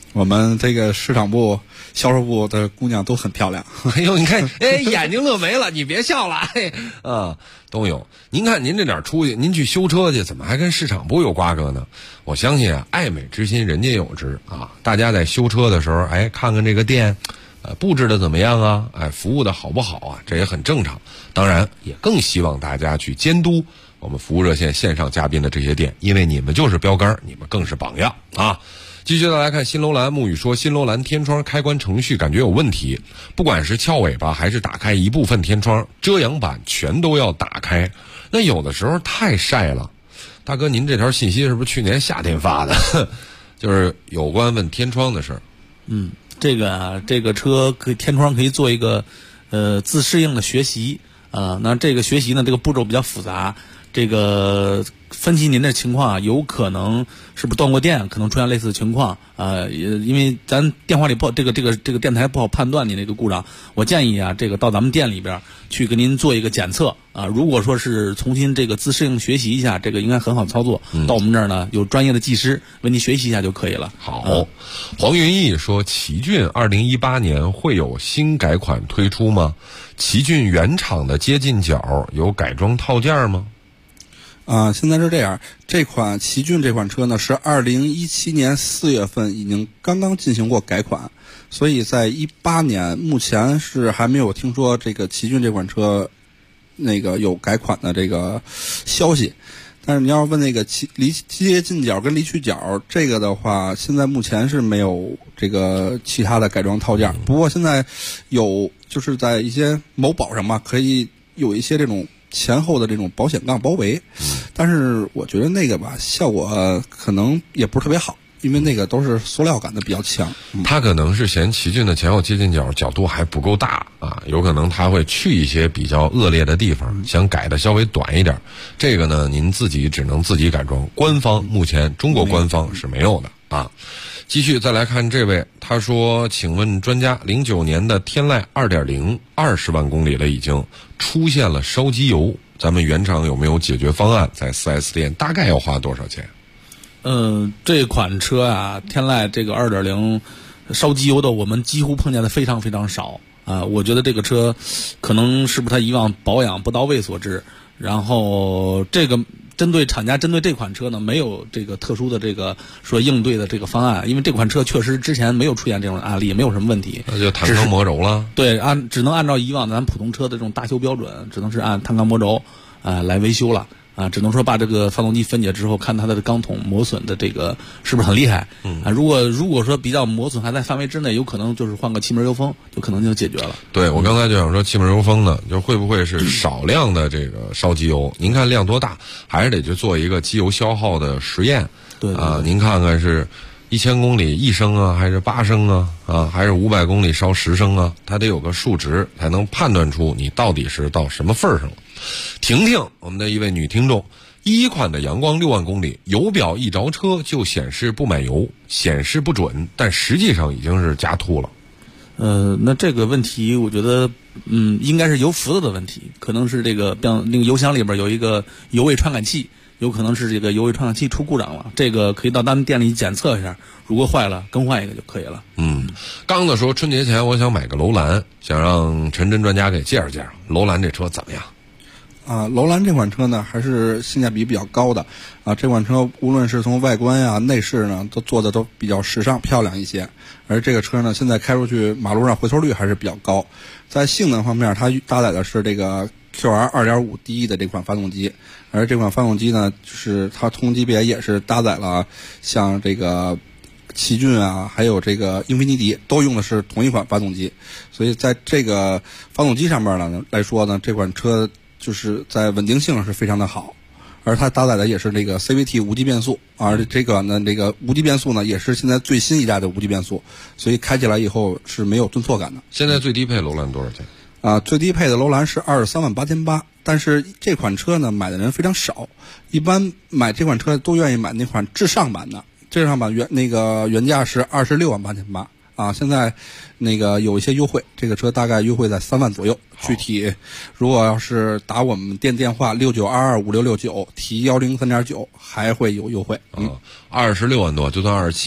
我们这个市场部、销售部的姑娘都很漂亮。 哎呦，你看，眼睛乐没了，你别笑了，都有。您看您这点出息，您去修车去，怎么还跟市场部有瓜葛呢？我相信啊，爱美之心人皆有之啊。大家在修车的时候，看看这个店，布置的怎么样啊？服务的好不好啊？这也很正常。当然，也更希望大家去监督我们服务热线线上嘉宾的这些店，因为你们就是标杆，你们更是榜样啊。继续再来看新楼兰，沐雨说新楼兰天窗开关程序感觉有问题，不管是翘尾巴还是打开一部分天窗，遮阳板全都要打开，那有的时候太晒了。大哥，您这条信息是不是去年夏天发的？就是有关问天窗的事儿。 这个车天窗可以做一个自适应的学习那这个学习呢，这个步骤比较复杂。这个分析您的情况啊，有可能是不是断过电，可能出现类似的情况因为咱电话里不这个电台不好判断你那个故障，我建议啊，这个到咱们店里边去给您做一个检测如果说是重新这个自适应学习一下，这个应该很好操作。到我们这儿呢，有专业的技师为您学习一下就可以了。 好，黄云逸说，奇骏2018年会有新改款推出吗？奇骏原厂的接近角有改装套件吗？ 现在是这样，这款奇骏这款车呢是2017年4月份已经刚刚进行过改款，所以在18年目前是还没有听说这个奇骏这款车那个有改款的这个消息。但是你要问那个接近角跟离去角这个的话，现在目前是没有这个其他的改装套件。不过现在有就是在一些某宝上嘛，可以有一些这种前后的这种保险杠包围，但是我觉得那个吧效果可能也不是特别好，因为那个都是塑料感的比较强。 他可能是嫌奇骏的前后接近角角度还不够大有可能他会去一些比较恶劣的地方，想改的稍微短一点。这个呢，您自己只能自己改装，官方目前中国官方是没有的继续再来看这位，他说，请问专家，09年的天籁 2.0 20万公里了，已经出现了烧机油，咱们原厂有没有解决方案？在 4S 店大概要花多少钱？ 这款车啊，天籁这个 2.0 烧机油的我们几乎碰见的非常非常少我觉得这个车可能是不是他以往保养不到位所致。然后这个针对厂家针对这款车呢，没有这个特殊的这个说应对的这个方案，因为这款车确实之前没有出现这种案例，没有什么问题。 那就碳钢磨轴了。 对，只能按照以往咱普通车的这种大修标准，只能是按碳钢磨轴来维修了只能说把这个发动机分解之后，看它的钢筒磨损的这个是不是很厉害如果说比较磨损还在范围之内，有可能就是换个气门油封就可能就解决了。 对，我刚才就想说气门油封呢，就会不会是少量的这个烧机油？您看量多大，还是得去做一个机油消耗的实验。 对您看看是1000公里1升还是8升还是500公里烧10升它得有个数值才能判断出你到底是到什么份上了。婷婷，我们的一位女听众，11款的阳光6万公里，油表一着车就显示不满油，显示不准，但实际上已经是加吐了。 那这个问题我觉得应该是油浮子的问题，可能是这个像那个油箱里边有一个油位传感器，有可能是这个油位传感器出故障了，这个可以到咱们店里检测一下，如果坏了更换一个就可以了。 刚子说春节前我想买个楼兰，想让陈真专家给介绍介绍楼兰这车怎么样？ 楼兰这款车呢还是性价比比较高的这款车无论是从外观内饰呢都做的都比较时尚漂亮一些，而这个车呢现在开出去马路上回头率还是比较高。在性能方面，它搭载的是这个 QR 2.5D 的这款发动机，而这款发动机呢就是它同级别也是搭载了像这个奇骏还有这个英菲尼迪都用的是同一款发动机，所以在这个发动机上面呢来说呢，这款车就是在稳定性是非常的好，而它搭载的也是这个 CVT 无级变速，而这个呢这个无级变速呢也是现在最新一代的无级变速，所以开起来以后是没有顿挫感的。 现在最低配楼兰多少钱？ 最低配的楼兰是23.888，但是这款车呢买的人非常少，一般买这款车都愿意买那款至上版的，至上版原价是26.888。现在那个有一些优惠，这个车大概优惠在3万左右。具体如果要是打我们店电话69225669提103.9还会有优惠。 26万多就算27万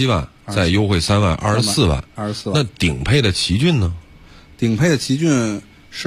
再优惠3万，24万。 24万。 那顶配的奇骏呢？ 顶配的奇骏是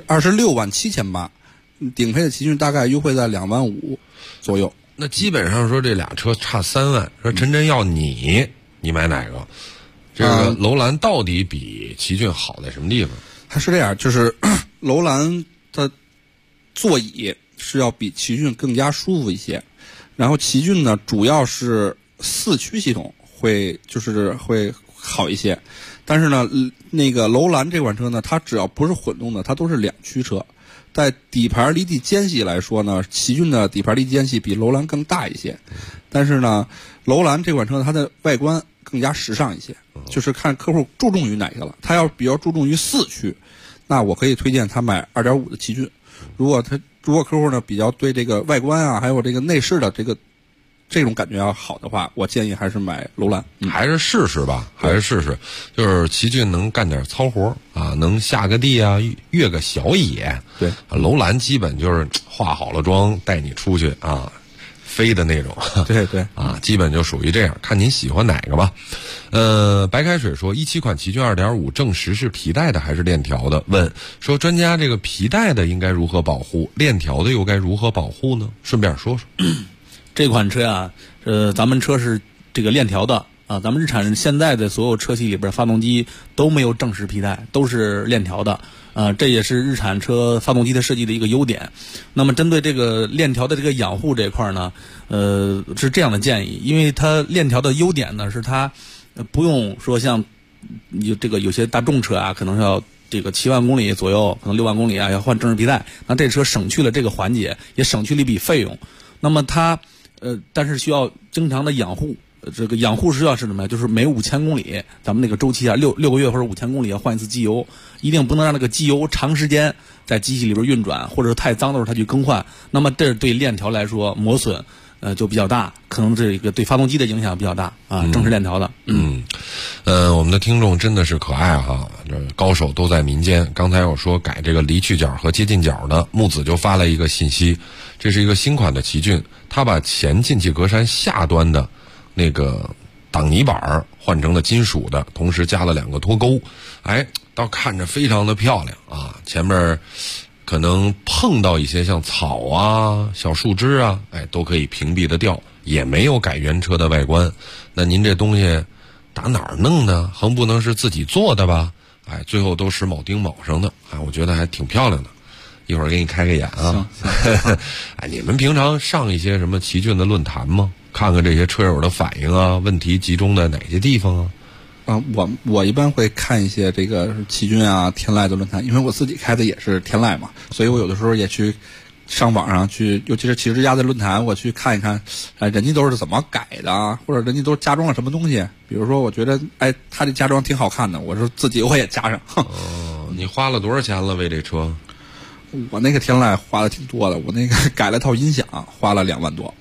26万7800，顶配的奇骏大概优惠在2万5左右。 那基本上说这俩车差3万，说陈真要你买哪个？这个楼兰到底比奇骏好在什么地方？ 它是这样，就是楼兰的座椅是要比奇骏更加舒服一些，然后奇骏呢主要是4驱系统会好一些，但是呢那个楼兰这款车呢，它只要不是混动的，它都是2驱车。在底盘离地间隙来说呢，奇骏的底盘离地间隙比楼兰更大一些，但是呢楼兰这款车它的外观更加时尚一些，就是看客户注重于哪个了。他要比较注重于4驱，那我可以推荐他买2.5的奇骏。如果客户呢比较对这个外观啊，还有这个内饰的这种感觉要好的话，我建议还是买楼兰。 还是试试吧，还是试试。就是奇骏能干点糙活啊，能下个地啊，越个小野。 对， 楼兰基本就是化好了妆带你出去啊，飞的那种。 对对啊，基本就属于这样，看您喜欢哪个吧。白开水说17款奇骏2.5正时是皮带的还是链条的？问说专家这个皮带的应该如何保护，链条的又该如何保护呢？顺便说说。 这款车啊，咱们车是这个链条的啊，咱们日产现在的所有车系里边发动机都没有正时皮带，都是链条的。这也是日产车发动机的设计的一个优点。那么针对这个链条的这个养护这一块呢，是这样的建议，因为它链条的优点呢是它不用说像有些大众车啊，可能要这个7万公里左右，可能6万公里啊要换正时皮带，那这车省去了这个环节，也省去了一笔费用。那么它但是需要经常的养护。这个养护需要是什么呀？就是每5000公里，咱们那个周期啊，6个月或者5000公里要换一次机油，一定不能让那个机油长时间在机器里边运转，或者太脏的时候它去更换。那么这对链条来说磨损就比较大，可能这个对发动机的影响比较大啊。正时链条的， 我们的听众真的是可爱哈，这高手都在民间。刚才有说改这个离去角和接近角的，木子就发了一个信息，这是一个新款的奇骏，他把前进气格栅下端的那个挡泥板换成了金属的，同时加了2个脱钩，倒看着非常的漂亮啊。前面可能碰到一些像草啊、小树枝啊，都可以屏蔽的掉，也没有改原车的外观。那您这东西打哪儿弄呢？横不能是自己做的吧？最后都是铆钉铆上的，我觉得还挺漂亮的。一会儿给你开个眼啊。你们平常上一些什么奇骏的论坛吗？看看这些车友的反应啊，问题集中在哪些地方啊？ 我一般会看一些这个奇骏啊、天籁的论坛，因为我自己开的也是天籁嘛，所以我有的时候也去上网上去，尤其是汽车之家的论坛，我去看一看，人家都是怎么改的啊，或者人家都加装了什么东西。比如说，我觉得他这加装挺好看的，我说自己我也加上。 你花了多少钱了为这车？ 我那个天籁花的挺多的，我那个改了套音响，花了2万多。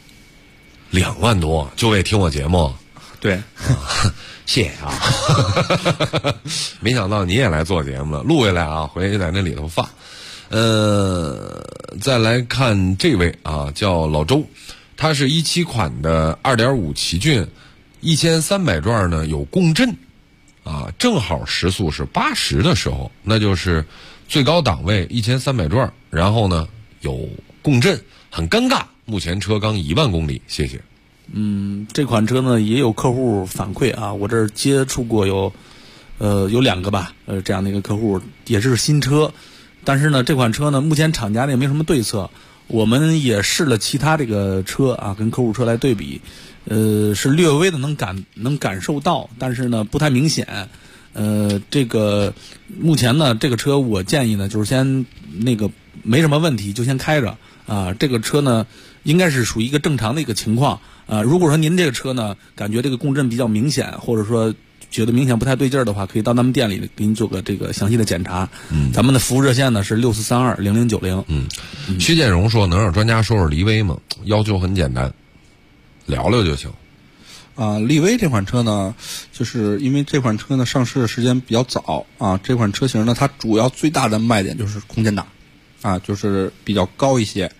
2万多就为听我节目？ 对， 谢谢啊！没想到你也来做节目了，录下来啊，回去在那里头放。再来看这位啊，叫老周，他是17款的2.5奇骏，1300转呢有共振啊，正好时速是80的时候，那就是最高档位1300转，然后呢有共振，很尴尬。目前车刚1万公里，谢谢。 这款车呢也有客户反馈啊，我这儿接触过有2个吧，这样的一个客户也是新车，但是呢这款车呢目前厂家呢也没什么对策，我们也试了其他这个车啊，跟客户车来对比，是略微的能感受到，但是呢不太明显。这个目前呢这个车我建议呢就是先那个没什么问题就先开着啊，这个车呢应该是属于一个正常的一个情况啊。如果说您这个车呢感觉这个共振比较明显，或者说觉得明显不太对劲儿的话，可以到咱们店里给您做个这个详细的检查。咱们的服务热线呢是64320090。 薛建荣说能让专家说说骊威吗？要求很简单，聊聊就行。 骊威这款车呢，就是因为这款车呢上市的时间比较早啊，这款车型呢它主要最大的卖点就是空间大，就是比较高一些，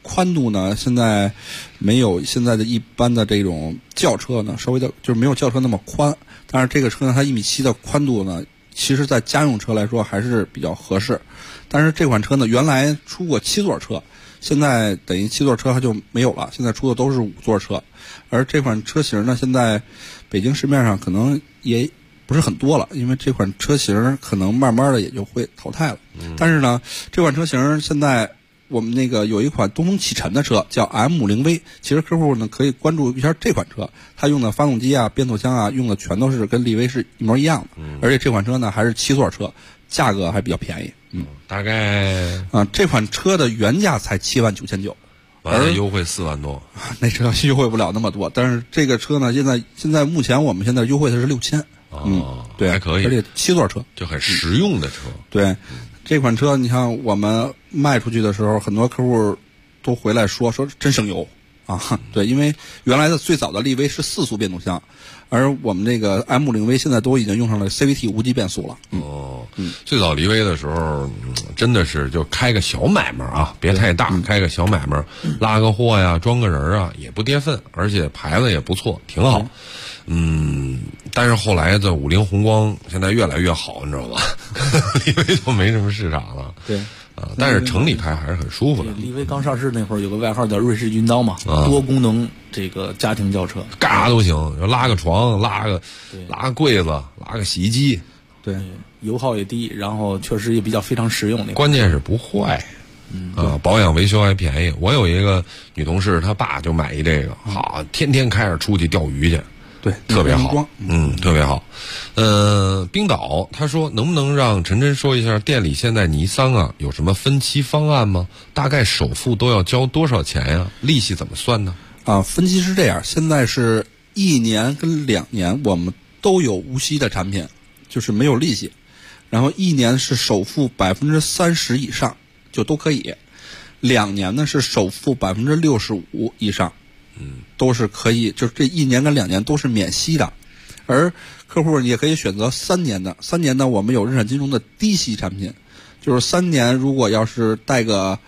宽度呢，现在没有现在的一般的这种轿车呢，稍微的就是没有轿车那么宽。但是这个车呢，它1.7米的宽度呢，其实在家用车来说还是比较合适。但是这款车呢，原来出过7座车，现在等于7座车它就没有了，现在出的都是5座车。而这款车型呢，现在北京市面上可能也不是很多了，因为这款车型可能慢慢的也就会淘汰了。但是呢，这款车型现在我们那个有一款东风启辰的车叫 M50V， 其实客户呢可以关注一下这款车，它用的发动机啊、变速箱啊，用的全都是跟力威是一模一样的。而且这款车呢还是7座车，价格还比较便宜。 大概这款车的原价才79900， 完了优惠4万多。 那车优惠不了那么多，但是这个车呢，现在目前我们现在优惠的是6000。对， 还可以， 而且7座车就很实用的车。 对，这款车你看我们卖出去的时候，很多客户都回来说真省油啊。对，因为原来的最早的力威是4速变速箱，而我们这个 M50V 现在都已经用上了 CVT 无级变速了。 最早力威的时候，真的是就开个小买卖啊，别太大，开个小买卖，拉个货呀，装个人啊，也不跌份，而且牌子也不错，挺好。但是后来的50宏光现在越来越好，你知道吧？力威就没什么市场了。 对。 但是城里开还是很舒服的。 力威刚上市那会儿有个外号叫瑞士军刀嘛，多功能这个家庭轿车， 干啥都行，拉个床，拉个柜子，拉个洗衣机。 对，油耗也低，然后确实也比较非常实用。 关键是不坏。保养维修还便宜。我有一个女同事，她爸就买一这个，好，天天开着出去钓鱼去。 对， 特别好，特别好。冰岛他说能不能让陈真说一下店里现在尼桑啊有什么分期方案吗？大概首付都要交多少钱呀？利息怎么算呢？ 分期是这样，现在是1年跟2年我们都有无息的产品，就是没有利息。然后1年是首付30%以上就都可以，2年呢是首付65%以上。都是可以，就是这1年跟2年都是免息的，而客户也可以选择3年的。3年呢，我们有日产金融的低息产品，就是3年如果要是贷个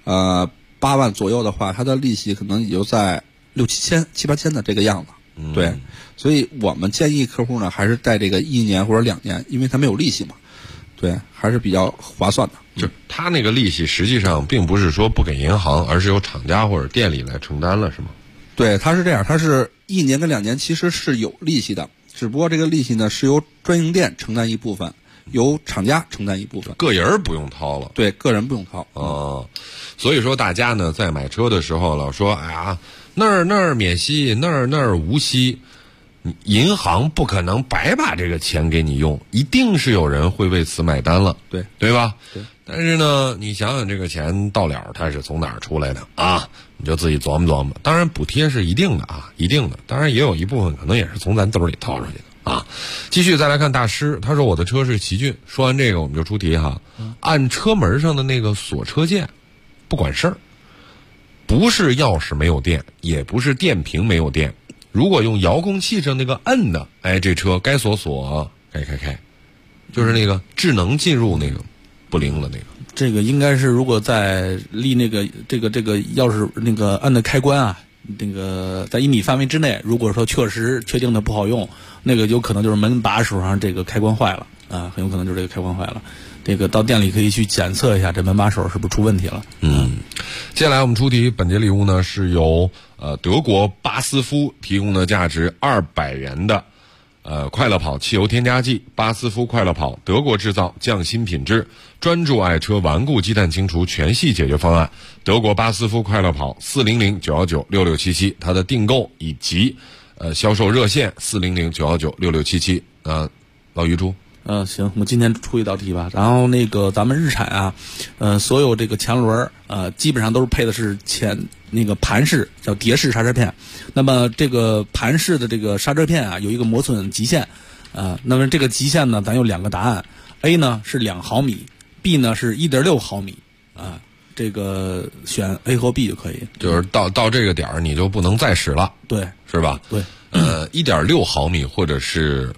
8万左右的话，它的利息可能也就在6、7千、7、8千的这个样子。对，所以我们建议客户呢还是贷这个1年或者2年，因为它没有利息嘛。对，还是比较划算的。 就他那个利息实际上并不是说不给银行，而是由厂家或者店里来承担了，是吗？ 对，它是这样，它是1年跟2年其实是有利息的，只不过这个利息呢是由专营店承担一部分，由厂家承担一部分， 个人不用掏了。 对，个人不用掏。 所以说大家呢在买车的时候老说，哎呀，那儿免息，那儿无息，银行不可能白把这个钱给你用，一定是有人会为此买单了，对吧？对。但是呢，你想想这个钱到了它是从哪儿出来的啊？你就自己琢磨琢磨。当然补贴是一定的啊，一定的。当然也有一部分可能也是从咱兜里掏出去的啊。继续再来看大师，他说我的车是奇骏。说完这个我们就出题哈，按车门上的那个锁车键不管事儿，不是钥匙没有电，也不是电瓶没有电。如果用遥控器上那个摁的，哎，这车该锁锁，该开，就是那个智能进入那个不灵了那个。 这个应该是如果在离那个这个钥匙那个按的开关啊，那个在1米范围之内，如果说确定它不好用，那个有可能就是门把手上这个开关坏了啊，很有可能就是这个开关坏了。这个到店里可以去检测一下这门把手是不是出问题了。 接下来我们出题，本节礼物呢是由德国巴斯夫提供的价值200元的快乐跑汽油添加剂。巴斯夫快乐跑，德国制造，匠心品质，专注爱车顽固积碳清除全系解决方案。德国巴斯夫快乐跑400-919-6677，它的订购以及销售热线400-919-6677。老于猪。 行，我今天出一道题吧。然后那个咱们日产啊，所有这个前轮基本上都是配的是那个盘式叫碟式刹车片。那么这个盘式的这个刹车片啊，有一个磨损极限那么这个极限呢，咱有2个答案 ，A 呢是2毫米 ，B 呢是1.6毫米这个选 A 和 B 就可以。 就是到这个点儿你就不能再使了， 对， 是吧？ 对， 1.6毫米或者是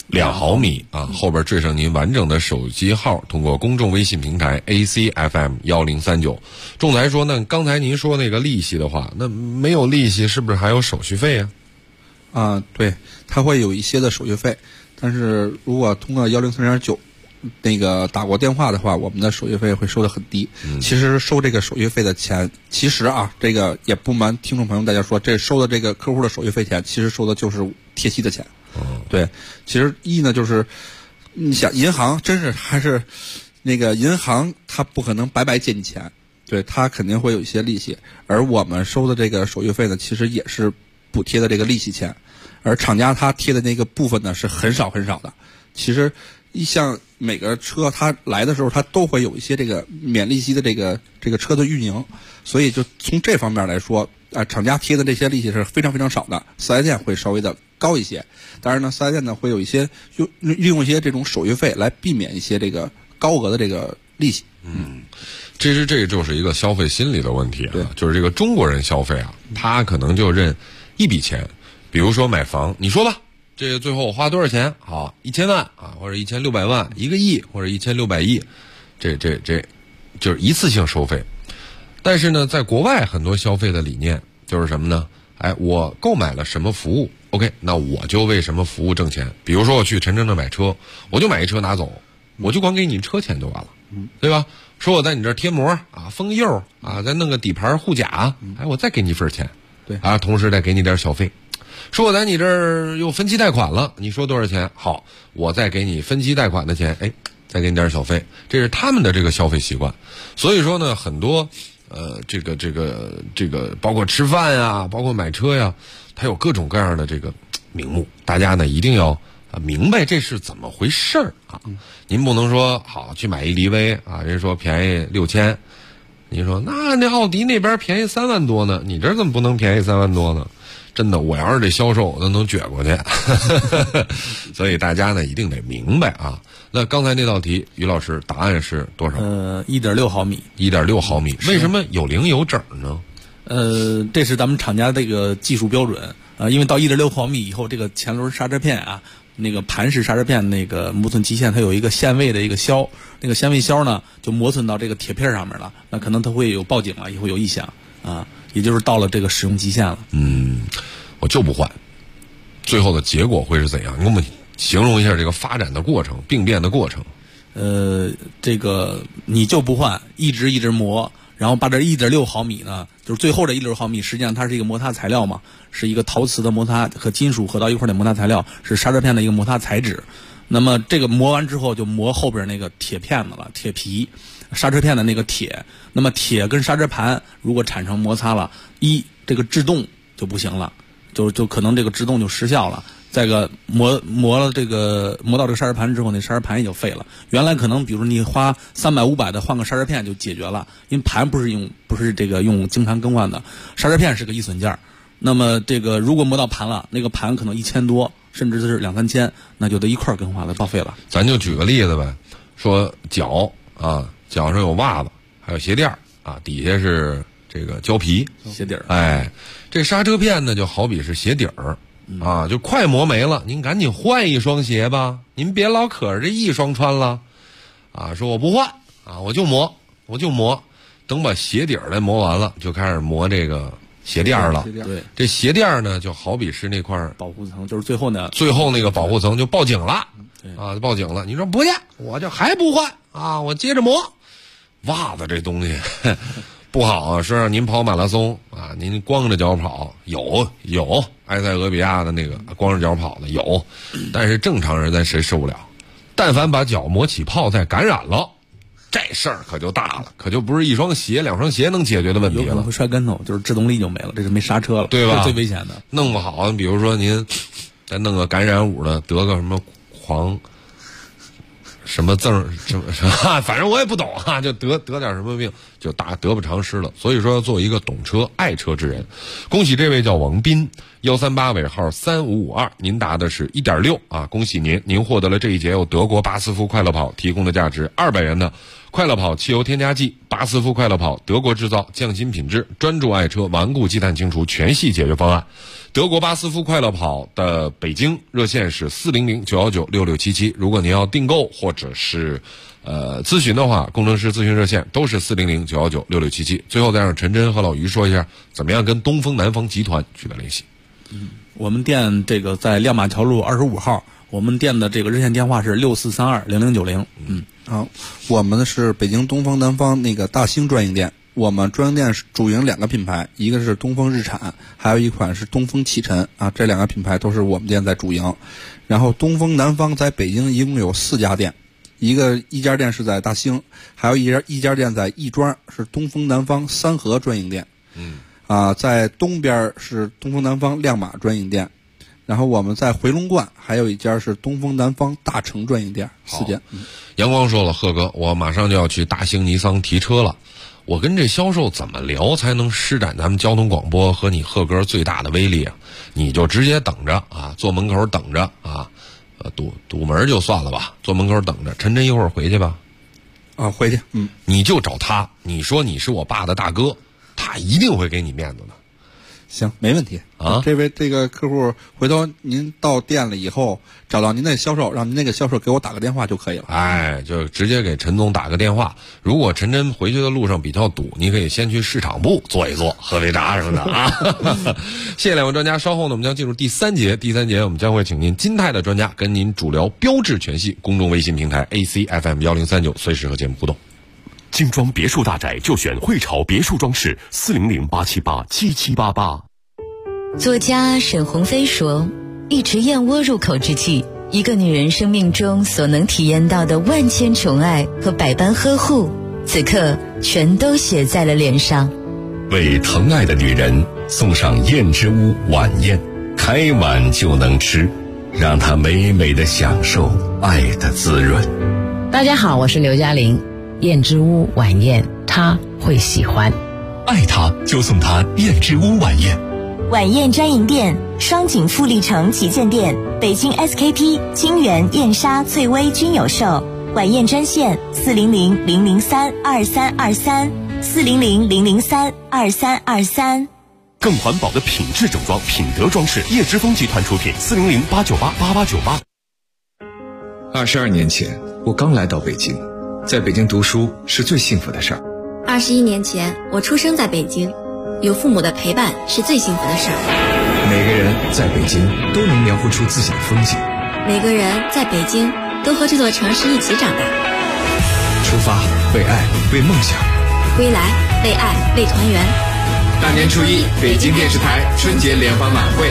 2毫米啊，后边缀上您完整的手机号，通过公众微信平台 ACFM1039。仲裁说呢，刚才您说那个利息的话，那没有利息是不是还有手续费啊？ 对，它会有一些的手续费，但是如果通过103.9那个打过电话的话，我们的手续费会收得很低。其实收这个手续费的钱，其实啊，这个也不瞒听众朋友大家说，这收的这个客户的手续费钱，其实收的就是贴息的钱。对，其实呢就是你想银行真是还是那个银行它不可能白白借你钱，对，它肯定会有一些利息，而我们收的这个手续费呢，其实也是补贴的这个利息钱，而厂家它贴的那个部分呢是很少很少的。其实像每个车它来的时候，它都会有一些这个免利息的这个车的运营，所以就从这方面来说，厂家贴的这些利息是非常非常少的，4S店会稍微的高一些。当然呢，4S店呢会有一些利用一些这种手续费来避免一些这个高额的这个利息。 其实这就是一个消费心理的问题啊，就是这个中国人消费啊，他可能就认一笔钱，比如说买房，你说吧，这个最后我花多少钱？好，1000万啊，或者1600万，1个亿或者1600亿，这就是一次性收费。但是呢，在国外很多消费的理念就是什么呢？我购买了什么服务 ，OK， 那我就为什么服务挣钱。比如说我去陈真的买车，我就买一车拿走，我就光给你车钱就完了，对吧？说我在你这儿贴膜啊、封釉啊，再弄个底盘护甲，我再给你一份钱， 对啊，同时再给你点小费。说我在你这儿又分期贷款了，你说多少钱？好，我再给你分期贷款的钱，再给你点小费，这是他们的这个消费习惯。所以说呢，很多这个包括吃饭呀，包括买车呀，它有各种各样的这个名目，大家呢一定要明白这是怎么回事儿啊。您不能说好去买一骊威啊，人说便宜6000，你说那奥迪那边便宜3万多呢，你这怎么不能便宜3万多呢？真的，我要是这销售，我都能撅过去。所以大家呢一定得明白啊。那刚才那道题，于老师答案是多少 ？1.6毫米。 1.6毫米，为什么有零有整呢？ 这是咱们厂家这个技术标准因为到1.6毫米以后，这个前轮刹车片啊，那个盘式刹车片那个磨寸极限，它有一个限位的一个销，那个限位销呢就磨寸到这个铁片上面了，那可能它会有报警了，也会有异响啊，也就是到了这个使用极限了。 我就不换，最后的结果会是怎样？你给我们形容一下这个发展的过程、病变的过程。 这个你就不换，一直磨，然后把这1.6毫米呢，就是最后这1.6毫米，实际上它是一个摩擦材料嘛，是一个陶瓷的摩擦和金属合到一块的摩擦材料，是刹车片的一个摩擦材质。那么这个磨完之后，就磨后边那个铁片子了，铁皮，刹车片的那个铁。那么铁跟刹车盘如果产生摩擦了，这个制动就不行了，就可能这个制动就失效了。再个磨到这个刹车盘之后，那刹车盘也就废了。原来可能比如你花300、500的换个刹车片就解决了，因为盘不是这个用经常更换的，刹车片是个易损件。那么这个如果磨到盘了，那个盘可能1000多，甚至是2-3千，那就得一块更换了，报废了。 咱就举个例子呗，说脚上有袜子，还有鞋垫啊，底下是这个胶皮鞋底儿。 这刹车片呢就好比是鞋底儿。就快磨没了，您赶紧换一双鞋吧，您别老可着这一双穿了，说我不换我就磨，等把鞋底儿磨完了，就开始磨这个鞋垫了。 对， 这鞋垫呢就好比是那块保护层，就是最后那个保护层就报警了就报警了。你说不去，我就还不换我接着磨。袜子这东西不好是让您跑马拉松您光着脚跑，有埃塞俄比亚的那个光着脚跑的有，但是正常人咱谁受不了？但凡把脚磨起泡再感染了，这事儿可就大了，可就不是一双鞋、2双鞋能解决的问题了。 有可能会摔跟头，就是制动力就没了，这是没刹车了， 对吧？ 这是最危险的。 弄不好，比如说您再弄个感染捂的，得个什么什么症什么，反正我也不懂就得点什么病，就得不偿失了。所以说要做一个懂车爱车之人。恭喜这位叫王斌138尾号3552，您答的是1.6恭喜您获得了这一节由德国巴斯夫快乐跑提供的价值200元的快乐跑汽油添加剂，巴斯夫快乐跑，德国制造，匠心品质，专注爱车，顽固积碳清除全系解决方案。德国巴斯夫快乐跑的北京热线是400-919-6677，如果您要订购或者是咨询的话，工程师咨询热线都是400-919-6677。最后再让陈真和老于说一下，怎么样跟东风南方集团取得联系。 我们店这个在亮马桥路25号，我们店的这个热线电话是6432-0090。 好，我们是北京东风南方那个大兴专营店。我们专营店是主营2个品牌，一个是东风日产，还有一款是东风启辰啊，这2个品牌都是我们店在主营。然后东风南方在北京一共有4家店，一家店是在大兴，还有一家店在亦庄，是东风南方三河专营店。在东边是东风南方亮马专营店，然后我们在回龙观还有一家是东风南方大成专营店，4间。 阳光说了，贺哥，我马上就要去大兴尼桑提车了，我跟这销售怎么聊才能施展咱们交通广播和你贺哥最大的威力啊？你就直接等着啊，坐门口等着啊，堵门就算了吧，坐门口等着。陈真一会儿回去吧。 回去。 你就找他，你说你是我爸的大哥，他一定会给你面子的。 行，没问题啊。这个客户，回头您到店了以后，找到您那销售，让您那个销售给我打个电话就可以了。 就直接给陈总打个电话。如果陈真回去的路上比较堵，你可以先去市场部坐一坐，喝杯茶什么的啊。谢谢2位专家，稍后呢我们将进入第3节。第3节我们将会请您金泰的专家跟您主聊标致全系公众微信平台 ACFM1039，随时和节目互动。 精装别墅大宅就选汇潮别墅装饰，400-878-7788。 作家沈鸿飞说，一池燕窝入口之际，一个女人生命中所能体验到的万千宠爱和百般呵护，此刻全都写在了脸上。 为疼爱的女人送上燕之屋晚宴，开碗就能吃，让她美美的享受爱的滋润。 大家好，我是刘嘉玲。燕之屋晚宴，她会喜欢。 爱她就送她燕之屋晚宴。 晚宴专营店：双井富力城旗舰店、北京 SKP、金源、燕莎、翠微均有售。晚宴专线400-003-2323，400-003-2323。 更环保的品质整装，品德装饰，叶之峰集团出品，400-898-8898。 22年前，我刚来到北京，在北京读书是最幸福的事儿。 21年前，我出生在北京，有父母的陪伴是最幸福的事儿。 每个人在北京都能描绘出自己的风景， 每个人在北京都和这座城市一起长大。 出发，为爱，为梦想； 归来，为爱，为团圆。 大年初一，北京电视台春节联欢晚会。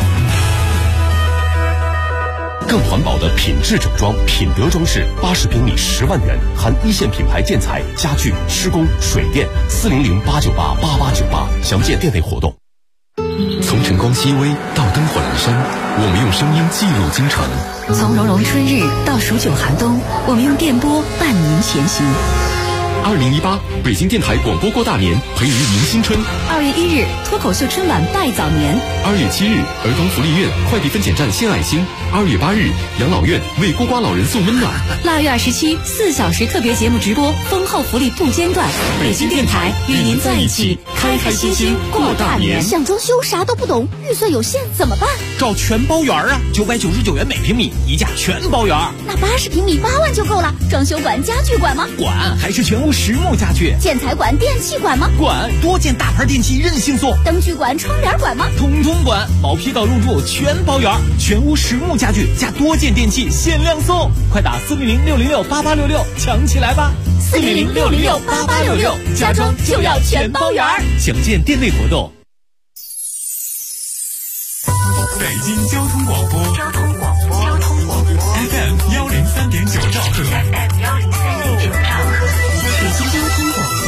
更环保的品质整装，品德装饰，80平米10万元，含一线品牌建材、家具、施工、水电，400-898-8898，详见店内活动。 从晨光熹微到灯火阑珊，我们用声音记录京城； 从融融春日到数9寒冬，我们用电波伴您前行。 2018北京电台广播过大年，陪您迎新春。 2月1日脱口秀春晚拜早年。 2月7日儿童福利院快递分拣站献爱心。2月8日养老院为孤寡老人送温暖。 2月27 4小时特别节目直播，丰厚福利不间断。 北京电台与您在一起，开开心心过大年。 想装修啥都不懂，预算有限怎么办？ 找全包园啊，999元每平米，一价全包园。 那80平米8万就够了。装修馆、家具馆吗？ 管，还是全屋实木家具。 建材馆、电器馆吗？ 管，多件大牌电器任性送。 灯具馆、窗帘馆吗？ 统统管，毛坯到入住全包圆，全屋实木家具加多件电器限量送，快打400-606-8866抢起来吧 ！400-606-8866，家装就要全包圆。 详见店内活动。 北京交通广播FM 103.9兆赫， 北京交通广播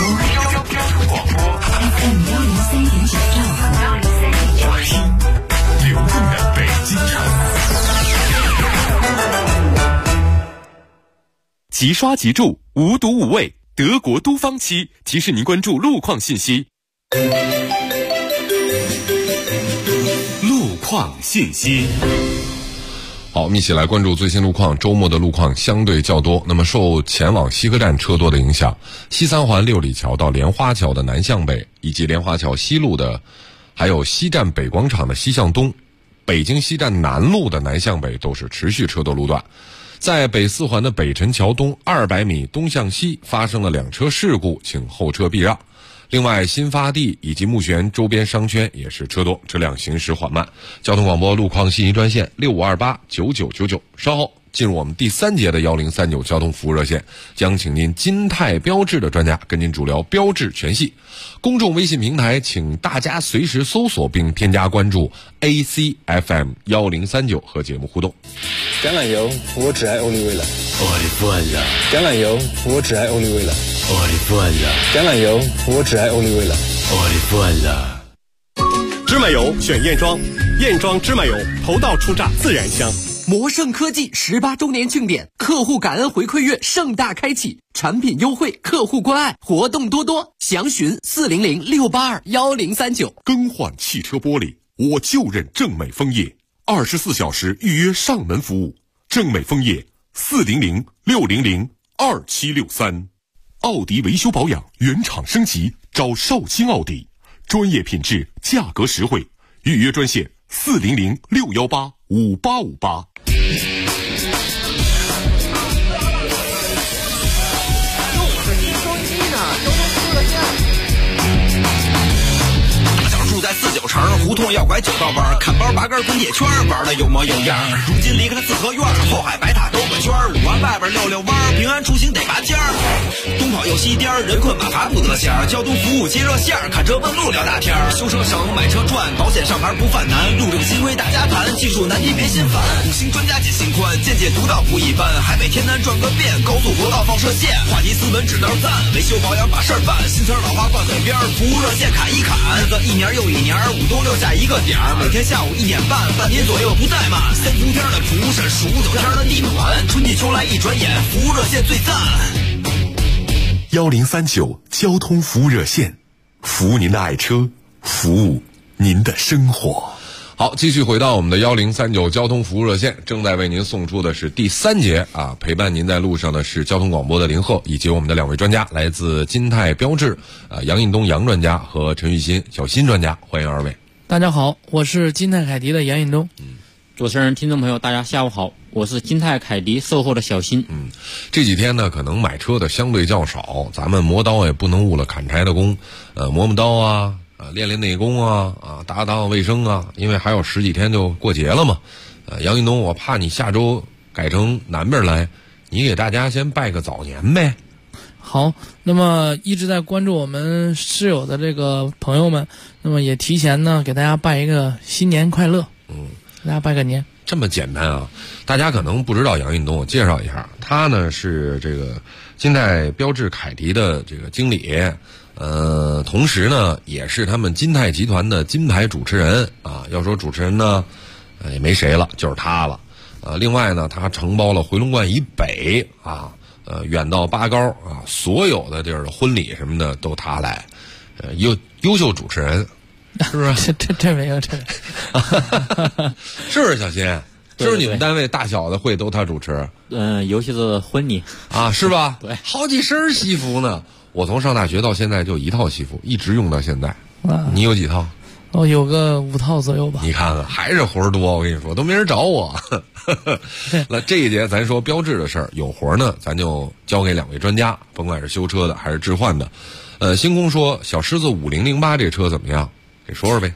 FM 103.9兆赫， 流动的北京城。 即刷即住，无毒无味，德国都方漆提示您关注路况信息。路况信息。 好，我们一起来关注最新路况。周末的路况相对较多，那么受前往西客站车多的影响，西三环六里桥到莲花桥的南向北，以及莲花桥西路的，还有西站北广场的西向东，北京西站南路的南向北都是持续车多路段。在北四环的北辰桥东200米东向西发生了2车事故，请后车避让。另外，新发地以及木樨周边商圈也是车多，车辆行驶缓慢。交通广播路况信息专线65289999。稍后进入我们第3节的1039交通服务热线，将请您金泰标致的专家跟您主聊标致全系。公众微信平台，请大家随时搜索并添加关注 ACFM1039和节目互动。 橄榄油，我只爱欧丽味了。我的父爱了。橄榄油，我只爱欧丽味了。我的父爱了。橄榄油，我只爱欧丽味了。我的父爱了。 芝麻油选燕庄，燕庄芝麻油头道出榨自然香。 魔盛科技18周年庆典，客户感恩回馈月盛大开启，产品优惠，客户关爱，活动多多，详询400-682-1039。 更换汽车玻璃，我就认正美枫叶，24小时预约上门服务。正美枫叶400-600-2763。奥迪维修保养原厂升级，找绍兴奥迪，专业品质，价格实惠，预约专线400-618-5858。 住在49城，胡同要拐9道弯，看包拔根滚铁圈，玩的有模有样。如今离开了四合院，后海白塔兜个圈，5环外边溜弯，平安出行得拔尖儿。东跑右西颠，人困马乏不得闲。交通服务接热线，看车问路聊大天。修车省，买车赚，保险上牌不犯难。路政新规大家谈，技术难题别心烦。5星专家解心宽，见解独到不一般。海北天南转个遍，高速国道放射线。话题斯文指道赞，维修保养把事儿办。新词老话挂嘴边，服务热线砍一砍。日子一年又一年，5东6下一个点儿，每天下午1点半，半年左右不怠慢。3伏天的服务是数9天的地暖，春季秋来一转眼，服务热线最赞。 1039交通服务热线，服务您的爱车，服务您的生活。 好，继续回到我们的1039交通服务热线，正在为您送出的是第3节啊，陪伴您在路上的是交通广播的林鹤以及我们的2位专家，来自金泰标致杨印东杨专家和陈玉新小新专家，欢迎2位。 大家好，我是金泰凯迪的杨印东。 主持人、听众朋友，大家下午好，我是金泰凯迪售后的小新。 这几天呢，可能买车的相对较少，咱们磨刀也不能误了砍柴的工，磨磨刀啊。练练内功啊，打打卫生啊，因为还有10几天就过节了嘛。杨运东，我怕你下周改成南边来，你给大家先拜个早年呗。 好，那么一直在关注我们室友的这个朋友们，那么也提前呢给大家拜一个新年快乐。给大家拜个年。 这么简单啊？大家可能不知道杨运东，我介绍一下，他呢是这个金泰标致凯迪的这个经理。同时呢，也是他们金泰集团的金牌主持人啊。要说主持人呢，也没谁了，就是他了。另外呢，他承包了回龙观以北啊，远到八高啊，所有的地儿的婚礼什么的都他来。优秀主持人，是不是？ 这没有这， 是不是小新？是不是你们单位大小的会都他主持？ 尤其是婚礼啊，是吧？ 对， 好几身西服呢。我从上大学到现在就1套西服，一直用到现在。你有几套？ 有个5套左右吧。 你看看，还是活儿多。我跟你说，都没人找我。那这一节咱说标致的事儿，有活呢，咱就交给2位专家，甭管是修车的还是置换的。星空说小狮子5008这车怎么样？给说说呗。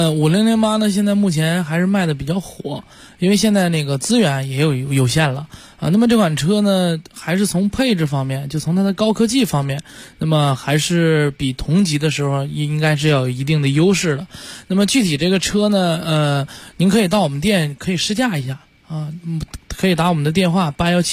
5008呢，现在目前还是卖的比较火，因为现在那个资源也有限了啊。那么这款车呢，还是从配置方面，就从它的高科技方面，那么还是比同级的时候应该是要有一定的优势的。那么具体这个车呢，您可以到我们店可以试驾一下啊，可以打我们的电话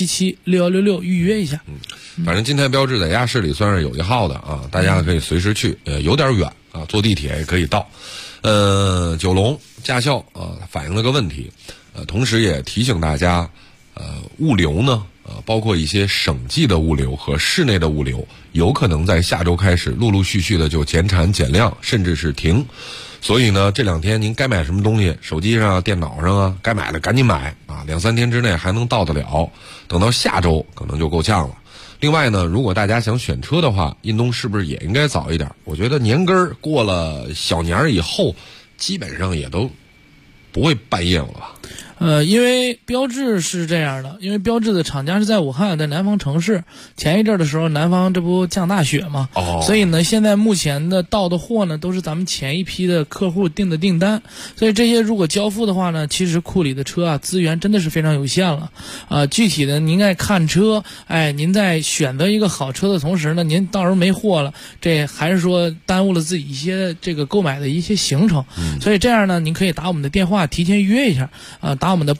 81776166预约一下。 反正金泰标致在亚市里算是有一号的啊，大家可以随时去，有点远啊，坐地铁也可以到。九龙驾校反映了个问题，同时也提醒大家，物流呢，包括一些省际的物流和市内的物流，有可能在下周开始陆陆续续的就减产减量，甚至是停。 所以呢，这2天您该买什么东西，手机上、电脑上啊，该买的赶紧买啊，2、3天之内还能到得了，等到下周可能就够呛了。另外呢，如果大家想选车的话，印东是不是也应该早一点？我觉得年根儿过了小年儿以后，基本上也都不会办业务了吧？ 因为标致是这样的，因为标致的厂家是在武汉，在南方城市。前一阵的时候，南方这不降大雪嘛，所以呢，现在目前的到的货呢，都是咱们前一批的客户订的订单。所以这些如果交付的话呢，其实库里的车啊，资源真的是非常有限了。具体的您爱看车，您在选择一个好车的同时呢，您到时候没货了，这还是说耽误了自己一些这个购买的一些行程。所以这样呢，您可以打我们的电话提前约一下，打我们的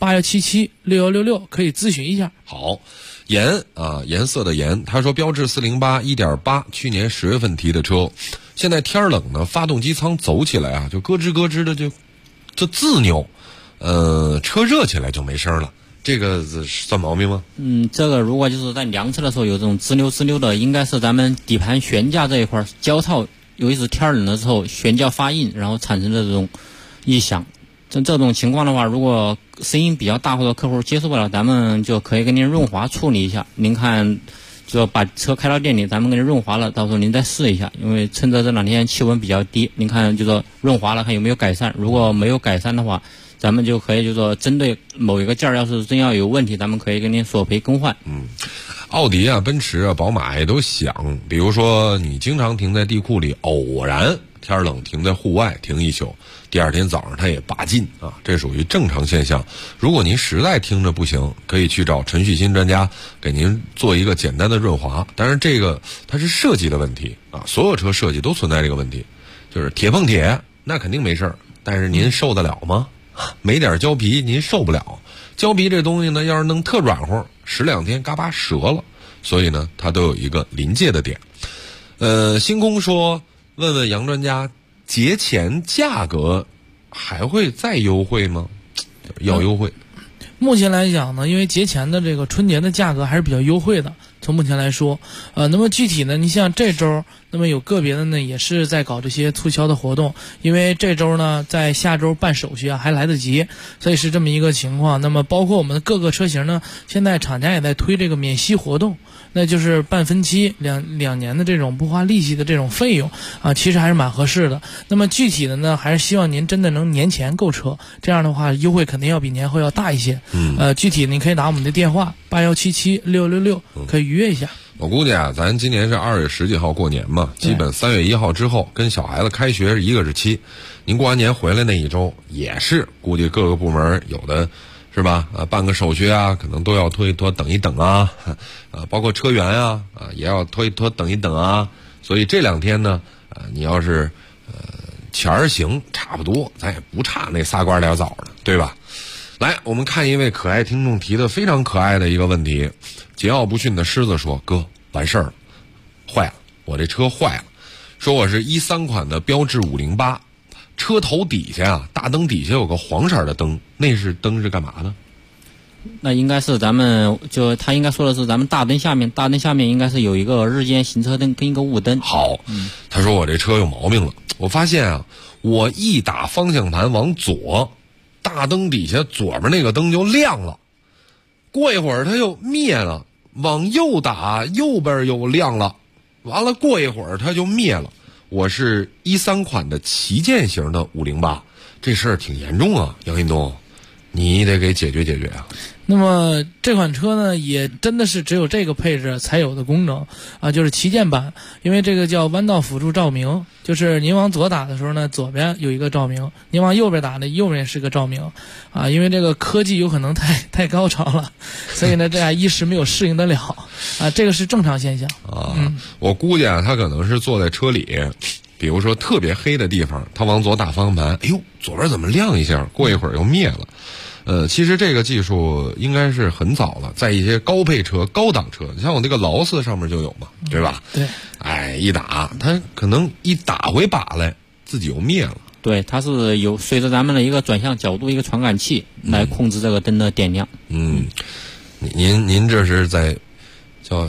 81776166可以咨询一下。 好，颜颜色的颜，他说标致408 1.8，去年10月份提的车，现在天冷呢，发动机舱走起来啊，就咯吱咯吱的就自扭，车热起来就没声了。这个算毛病吗？ 这个如果就是在量车的时候有这种吱溜的，应该是咱们底盘悬架这一块胶套，尤其是天冷的时候悬架发硬，然后产生的这种异响。这种情况的话，如果声音比较大或者客户接受不了，咱们就可以给您润滑处理一下。您看，就把车开到店里，咱们给您润滑了，到时候您再试一下。因为趁着这2天气温比较低，您看就说润滑了看有没有改善。如果没有改善的话，咱们就可以就说针对某一个件儿，要是真要有问题，咱们可以给您索赔更换。 奥迪啊、奔驰啊、宝马也都想，比如说你经常停在地库里，偶然天冷停在户外停一宿，第2天早上它也拔劲啊，这属于正常现象。如果您实在听着不行，可以去找陈旭新专家给您做一个简单的润滑。当然这个它是设计的问题啊，所有车设计都存在这个问题，就是铁碰铁那肯定没事儿，但是您受得了吗？没点胶皮您受不了。胶皮这东西呢，要是弄特软和，10-2天嘎巴折了，所以呢它都有一个临界的点。星空说问问杨专家，节前价格还会再优惠吗？要优惠。 目前来讲呢，因为节前的这个春节的价格还是比较优惠的，从目前来说，那么具体呢，你像这周，那么有个别的呢也是在搞这些促销的活动，因为这周呢在下周办手续啊还来得及，所以是这么一个情况。那么包括我们的各个车型呢，现在厂家也在推这个免息活动，那就是半分期两年的这种不花利息的这种费用啊，其实还是蛮合适的。那么具体的呢，还是希望您真的能年前购车，这样的话优惠肯定要比年后要大一些。具体你可以打我们的电话81776166可以预约一下。 我估计啊，咱今年是2月10几号过年嘛，基本3月1号之后跟小孩子开学是一个日期。您过完年回来那一周也是，估计各个部门有的是吧？办个手续啊，可能都要拖一拖，等一等啊，包括车源啊，也要拖一拖，等一等啊。所以这2天呢，你要是钱儿行差不多，咱也不差那3瓜2枣的，对吧？来，我们看一位可爱听众提的非常可爱的一个问题。桀骜不驯的狮子说：“哥，完事儿了，坏了，我这车坏了。说我是13款的标致508，车头底下啊，大灯底下有个黄色的灯，那是灯是干嘛的？ 那应该是咱们他应该说的是咱们大灯下面应该是有一个日间行车灯跟一个雾灯。 好，他说我这车有毛病了，我发现啊，我一打方向盘往左，大灯底下左边那个灯就亮了，过一会儿它又灭了，往右打右边又亮了，完了过一会儿它就灭了。我是13款的旗舰型的508，这事儿挺严重啊，杨hin东，你得给解决解决啊。 那么这款车呢，也真的是只有这个配置才有的功能啊，就是旗舰版。因为这个叫弯道辅助照明，就是您往左打的时候呢，左边有一个照明；您往右边打呢，右边也是个照明啊。因为这个科技有可能太高超了，所以呢，这样一时没有适应得了啊。这个是正常现象啊。 我估计啊，他可能是坐在车里，比如说特别黑的地方，他往左打方向盘，哎呦，左边怎么亮一下？过一会儿又灭了。其实这个技术应该是很早了，在一些高配车、高档车，你像我那个劳斯上面就有嘛，对吧？ 对。 一打，它可能一打回把来，自己又灭了。 对，它是有随着咱们的一个转向角度一个传感器来控制这个灯的点亮。 您这是在叫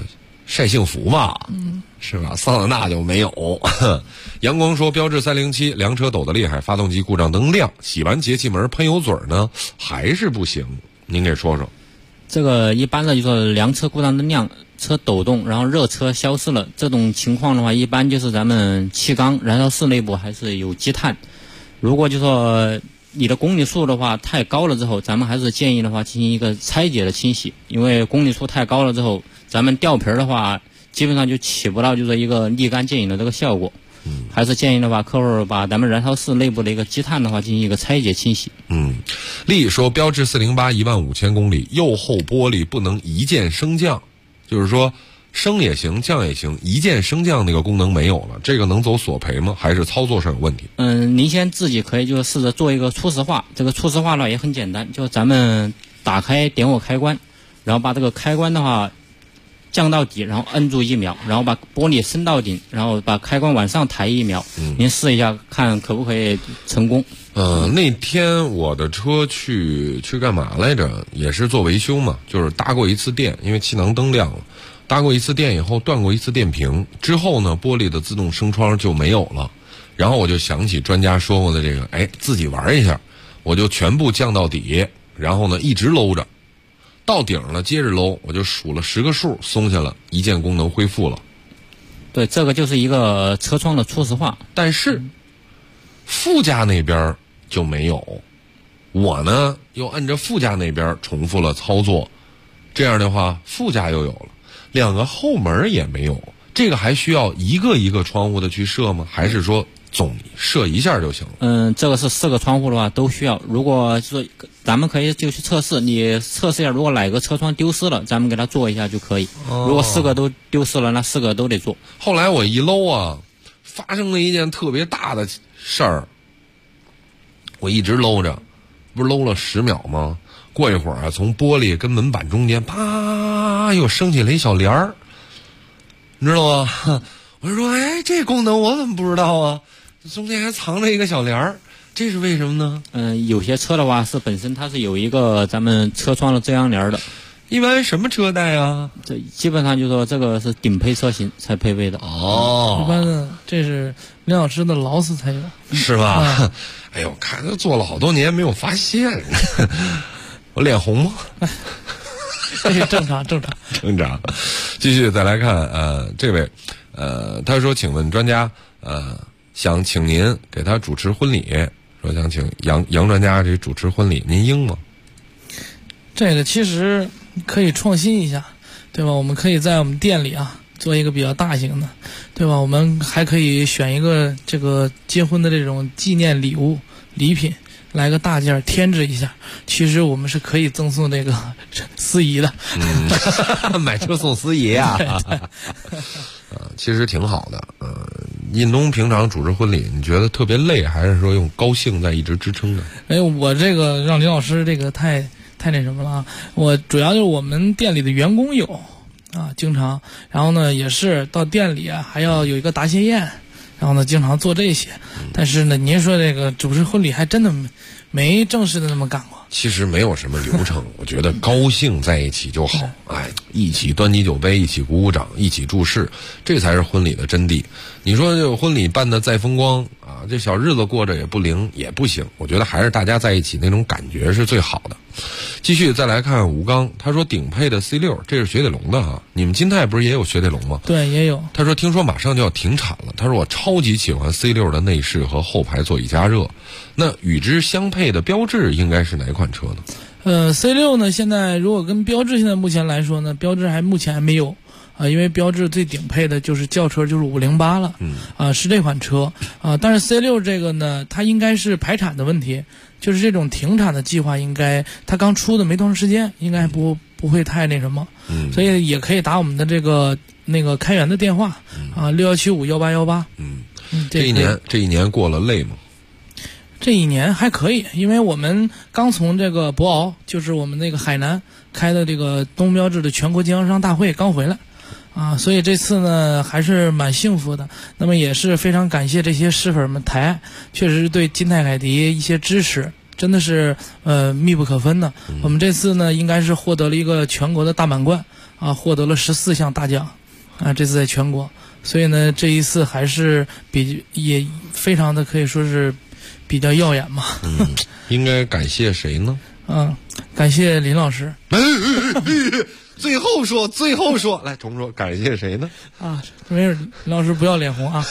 晒幸福吧，是吧？桑塔纳就没有。阳光说，标致307凉车抖得厉害，发动机故障灯亮，洗完节气门喷油嘴呢还是不行，您给说说。 这个一般的就说凉车故障灯亮，车抖动，然后热车消失了，这种情况的话，一般就是咱们气缸燃烧室内部还是有积碳。如果就说你的公里数的话太高了之后，咱们还是建议的话进行一个拆解的清洗，因为公里数太高了之后，咱们吊瓶的话基本上就起不到就是一个立竿见影的这个效果。还是建议的话，客户把咱们燃烧室内部的一个积碳的话进行一个拆解清洗。 丽说，标致408，15000公里，右后玻璃不能一键升降，就是说升也行，降也行，一键升降那个功能没有了，这个能走索赔吗？还是操作上有问题？ 您先自己可以就试着做一个初始化，这个初始化呢也很简单，就咱们打开点火开关，然后把这个开关的话降到底，然后摁住1秒，然后把玻璃升到顶，然后把开关往上抬1秒，您试一下看可不可以成功。 那天我的车去干嘛来着？也是做维修嘛，就是搭过一次电，因为气囊灯亮了，搭过一次电以后断过一次电瓶，之后呢玻璃的自动升窗就没有了，然后我就想起专家说过的这个，自己玩一下，我就全部降到底，然后呢一直搂着，到顶了接着搂，我就数了10个数，松下了，一键功能恢复了。 对，这个就是一个车窗的初始化， 但是副驾那边就没有，我呢又按着副驾那边重复了操作，这样的话副驾又有了，2个后门也没有，这个还需要一个一个窗户的去设吗？还是说总设一下就行了？ 这个是4个窗户的话都需要，如果说咱们可以就去测试，你测试一下，如果哪个车窗丢失了，咱们给它做一下就可以。如果4个都丢失了，那4个都得做。 后来我一搂啊，发生了一件特别大的事儿，我一直搂着，不是搂了10秒吗？过一会儿啊，从玻璃跟门板中间啪又升起了一小帘儿，你知道吗？我就说，这功能我怎么不知道啊？中间还藏着一个小帘儿，这是为什么呢？ 有些车的话是本身它是有一个咱们车窗的遮阳帘的。 一般什么车带啊？ 这基本上就说这个是顶配车型才配备的。 一般的这是林老师的劳斯才有， 是吧？哎呦，看他做了好多年没有发现，我脸红吗？ 这是正常。 继续再来看，这位，他说，请问专家，想请您给他主持婚礼，说想请杨专家这主持婚礼，您应吗？ 这个其实可以创新一下，对吧？我们可以在我们店里啊做一个比较大型的，对吧？我们还可以选一个这个结婚的这种纪念礼物礼品，来个大件添置一下。其实我们是可以赠送这个司仪的， 买车送司仪啊。其实挺好的。印东平常主持婚礼，你觉得特别累，还是说用高兴在一直支撑着？ 我这个让林老师这个太那什么了啊！我主要就是我们店里的员工有啊，经常，然后呢也是到店里啊还要有一个答谢宴，然后呢经常做这些。但是呢，您说这个主持婚礼还真的没正式的那么干过。 其实没有什么流程，我觉得高兴在一起就好。一起端起酒杯，一起鼓鼓掌，一起注视，这才是婚礼的真谛。你说这婚礼办得再风光啊，这小日子过着也不灵也不行。我觉得还是大家在一起那种感觉是最好的。继续再来看吴刚，他说顶配的 C6，这是雪铁龙的哈。你们金泰不是也有雪铁龙吗？ 对，也有。 他说听说马上就要停产了。他说我超级喜欢 C6 的内饰和后排座椅加热。那与之相配的标致应该是哪款车呢 ？C6 呢，现在如果跟标致现在目前来说呢，标致目前还没有因为标致最顶配的就是轿车就是508了，是这款车但是 C6 这个呢，它应该是排产的问题，就是这种停产的计划，应该它刚出的没多长时间，应该不会太那什么，所以也可以打我们的这个那个开源的电话61751818。 这一年过了累吗？ 这一年还可以，因为我们刚从这个博鳌，就是我们那个海南开的这个东标致的全国经销商大会刚回来所以这次呢还是蛮幸福的。那么也是非常感谢这些师粉们抬爱，确实对金泰凯迪一些支持真的是密不可分的。我们这次呢应该是获得了一个全国的大满贯获得了14项大奖啊，这次在全国，所以呢，这一次还是也非常的可以说是比较耀眼嘛。 应该感谢谁呢？ 感谢林老师。 最后说，来重说，感谢谁呢？ 没事，林老师不要脸红啊。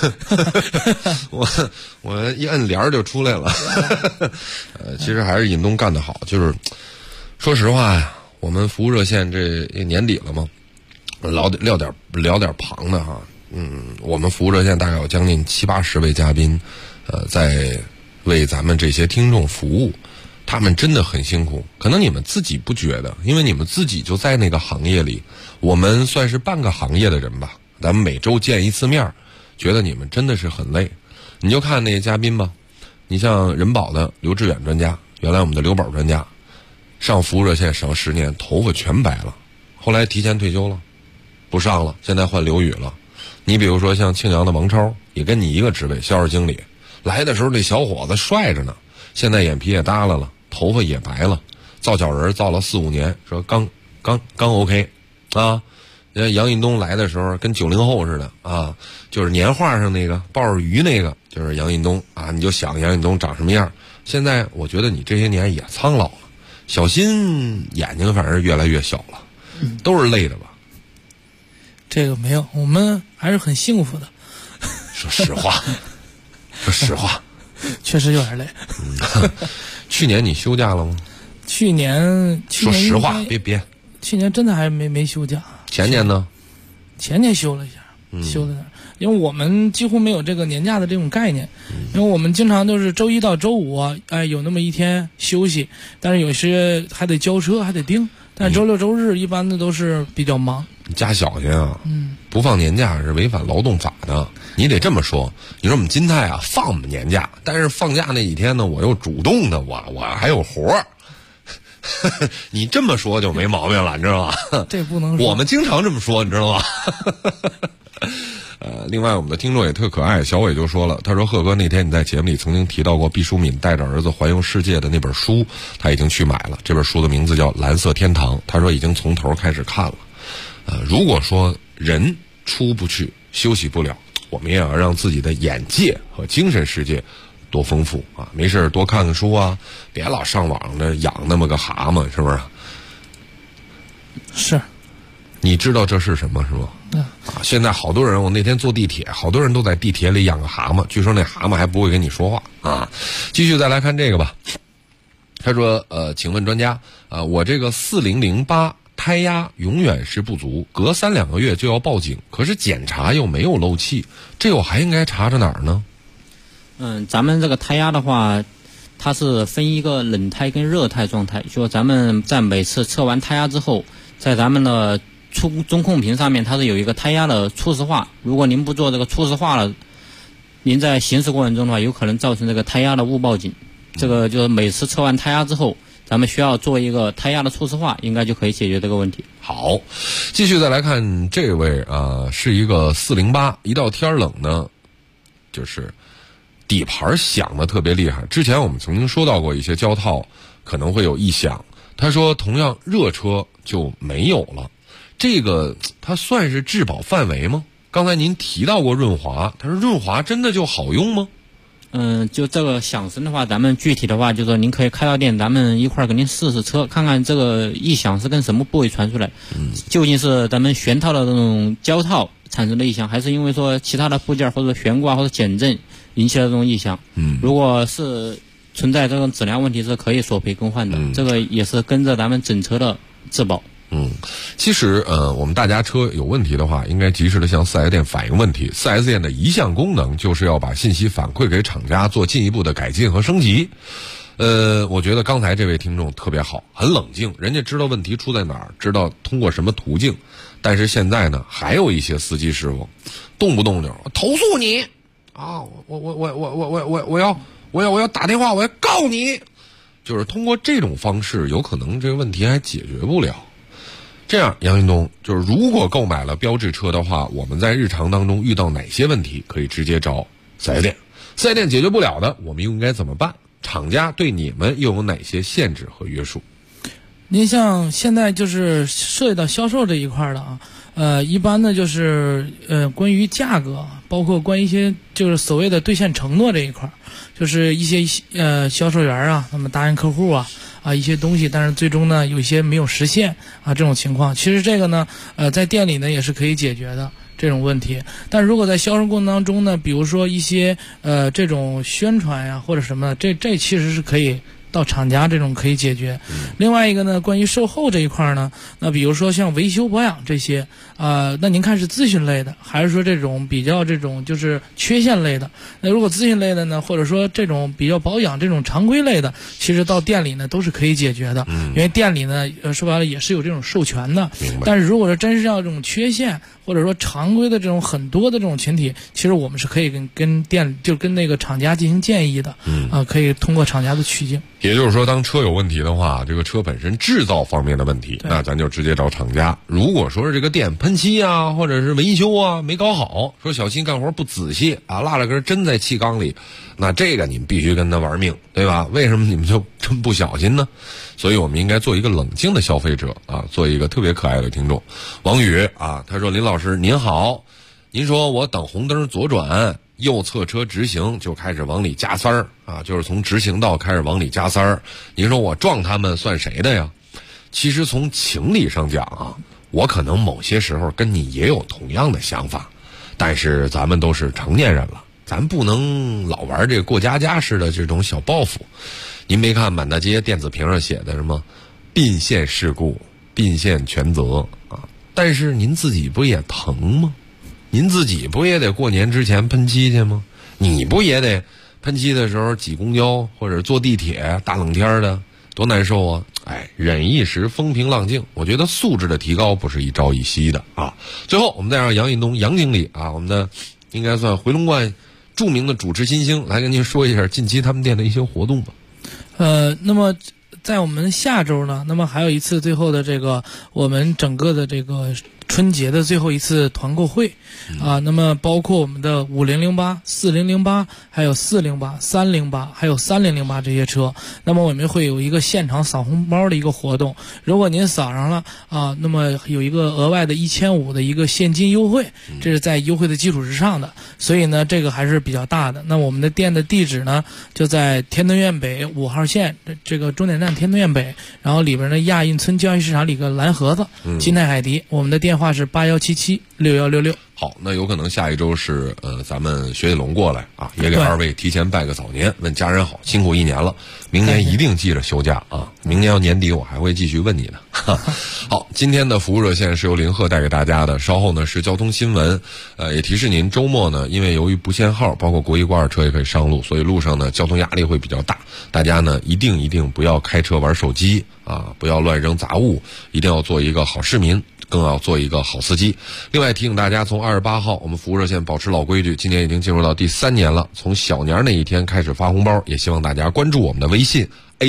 我一摁帘就出来了。其实还是尹东干得好，就是说实话呀，我们服务热线这年底了嘛，聊点旁的哈。我们服务热线大概有将近70-80位嘉宾，在为咱们这些听众服务。他们真的很辛苦，可能你们自己不觉得，因为你们自己就在那个行业里。我们算是半个行业的人吧，咱们每周见一次面，觉得你们真的是很累。你就看那些嘉宾吧，你像人保的刘志远专家，原来我们的刘宝专家，上服务热线上10年，头发全白了，后来提前退休了，不上了，现在换刘宇了。你比如说像庆阳的王超，也跟你一个职位，销售经理，来的时候这小伙子帅着呢，现在眼皮也耷拉了，头发也白了，造脚人造了4-5年，说刚 OK 啊。杨印东来的时候跟90后似的啊，就是年画上那个抱着鱼那个就是杨印东啊，你就想杨印东长什么样。现在我觉得你这些年也苍老了，小心眼睛反正越来越小了，都是累的吧？ 这个没有，我们还是很幸福的。 说实话，说实话， 确实有点累。 去年你休假了吗？ 去年说实话，别。 去年真的还没休假。 前年呢？ 前年休了一下，休了点，因为我们几乎没有这个年假的这种概念，因为我们经常都是周一到周五，有那么一天休息，但是有些还得交车，还得订。但是周六周日一般的都是比较忙。 你家小心啊！不放年假是违反劳动法的。你得这么说。你说我们金泰啊放我们年假，但是放假那几天呢，我又主动的，我还有活儿。你这么说就没毛病了，你知道吗？ 这不能说。 我们经常这么说，你知道吗？另外我们的听众也特可爱，小伟就说了，他说贺哥那天你在节目里曾经提到过毕淑敏带着儿子环游世界的那本书，他已经去买了。这本书的名字叫《蓝色天堂》，他说已经从头开始看了。如果说人出不去，休息不了，我们也要让自己的眼界和精神世界多丰富啊！没事多看看书啊，别老上网的养那么个蛤蟆，是不是？ 是。 你知道这是什么是吗？现在好多人，我那天坐地铁，好多人都在地铁里养个蛤蟆，据说那蛤蟆还不会跟你说话啊。继续再来看这个吧。他说请问专家我这个4008胎压永远是不足，隔3-2个月就要报警，可是检查又没有漏气，这我还应该查着哪儿呢？ 咱们这个胎压的话，它是分一个冷胎跟热胎状态，就咱们在每次测完胎压之后，在咱们的中控屏上面它是有一个胎压的初始化，如果您不做这个初始化了，您在行驶过程中的话，有可能造成这个胎压的误报警。这个就是每次测完胎压之后，咱们需要做一个胎压的初始化，应该就可以解决这个问题。 好，继续再来看这位是一个408，一到天冷呢，就是底盘响的特别厉害。之前我们曾经说到过一些胶套可能会有异响，他说同样热车就没有了。这个它算是质保范围吗？刚才您提到过润滑，他说润滑真的就好用吗？ 就这个响声的话，咱们具体的话就是说您可以开到店，咱们一块儿给您试试车，看看这个异响是跟什么部位传出来，究竟是咱们悬套的这种胶套产生的异响，还是因为说其他的部件或者悬挂或者减震引起的这种异响。如果是存在这种质量问题，是可以索赔更换的，这个也是跟着咱们整车的质保。 其实我们大家车有问题的话，应该及时的向4S店反映问题。4S店的一项功能就是要把信息反馈给厂家，做进一步的改进和升级。我觉得刚才这位听众特别好，很冷静，人家知道问题出在哪儿，知道通过什么途径。但是现在呢，还有一些司机师傅，动不动就投诉你啊，我要打电话，我要告你，就是通过这种方式，有可能这个问题还解决不了。这样，杨云东，就是如果购买了标致车的话，我们在日常当中遇到哪些问题可以直接找4S店？4S店解决不了的，我们又应该怎么办？厂家对你们又有哪些限制和约束？ 您像现在就是涉及到销售这一块的啊，一般呢就是关于价格，包括关于一些就是所谓的兑现承诺这一块，就是一些销售员啊，那么答应客户啊一些东西，但是最终呢有一些没有实现啊这种情况，其实这个呢在店里呢也是可以解决的这种问题。但如果在销售过程当中呢，比如说一些这种宣传呀或者什么，这其实是可以到厂家这种可以解决。另外一个呢，关于售后这一块呢，那比如说像维修保养这些那您看是咨询类的，还是说这种比较这种就是缺陷类的？那如果咨询类的呢，或者说这种比较保养这种常规类的，其实到店里呢都是可以解决的。因为店里呢说白了也是有这种授权的。但是如果说真是要这种缺陷或者说常规的这种很多的这种群体，其实我们是可以跟店就跟那个厂家进行建议的。可以通过厂家的取经。 也就是说，当车有问题的话，这个车本身制造方面的问题，那咱就直接找厂家。如果说是这个店喷漆啊，或者是维修啊没搞好，说小心干活不仔细啊，落了根针在气缸里，那这个你们必须跟他玩命，对吧？为什么你们就这么不小心呢？所以我们应该做一个冷静的消费者啊，做一个特别可爱的听众。王宇啊，他说：“林老师您好，您说我等红灯左转，右侧车直行就开始往里加塞儿啊，就是从直行道开始往里加塞儿。您说我撞他们算谁的呀？其实从情理上讲啊，我可能某些时候跟你也有同样的想法，但是咱们都是成年人了，咱不能老玩这个过家家式的这种小报复。您没看满大街电子屏上写的什么并线事故、并线全责啊？但是您自己不也疼吗？您自己不也得过年之前喷漆去吗？你不也得喷漆的时候挤公交或者坐地铁，大冷天的多难受啊！忍一时风平浪静，我觉得素质的提高不是一朝一夕的啊。最后我们再让杨引东杨经理啊，我们的应该算回龙观著名的主持新星来跟您说一下近期他们店的一些活动吧。 那么在我们下周呢，那么还有一次最后的这个我们整个的这个春节的最后一次团购会啊，那么包括我们的5008、4008，还有408、308，还有3008这些车，那么我们会有一个现场扫红包的一个活动。如果您扫上了啊，那么有一个额外的1500的一个现金优惠，这是在优惠的基础之上的，所以呢这个还是比较大的。那我们的店的地址呢就在天通苑北5号线这个终点站天通苑北，然后里边的亚运村交易市场里个蓝盒子金泰海迪，我们的电话是81776166。 好，那有可能下一周是咱们雪铁龙过来啊，也给二位提前拜个早年，问家人好，辛苦一年了，明年一定记着休假啊，明年要年底我还会继续问你的。好，今天的服务热线是由林鹤带给大家的，稍后呢是交通新闻，也提示您周末呢，因为由于不限号，包括国一国二车也可以上路，所以路上呢交通压力会比较大，大家呢一定不要开车玩手机啊，不要乱扔杂物，一定要做一个好市民，更要做一个好司机。另外提醒大家，从28号我们服务热线保持老规矩，今年已经进入到第3年了，从小年那一天开始发红包，也希望大家关注我们的微信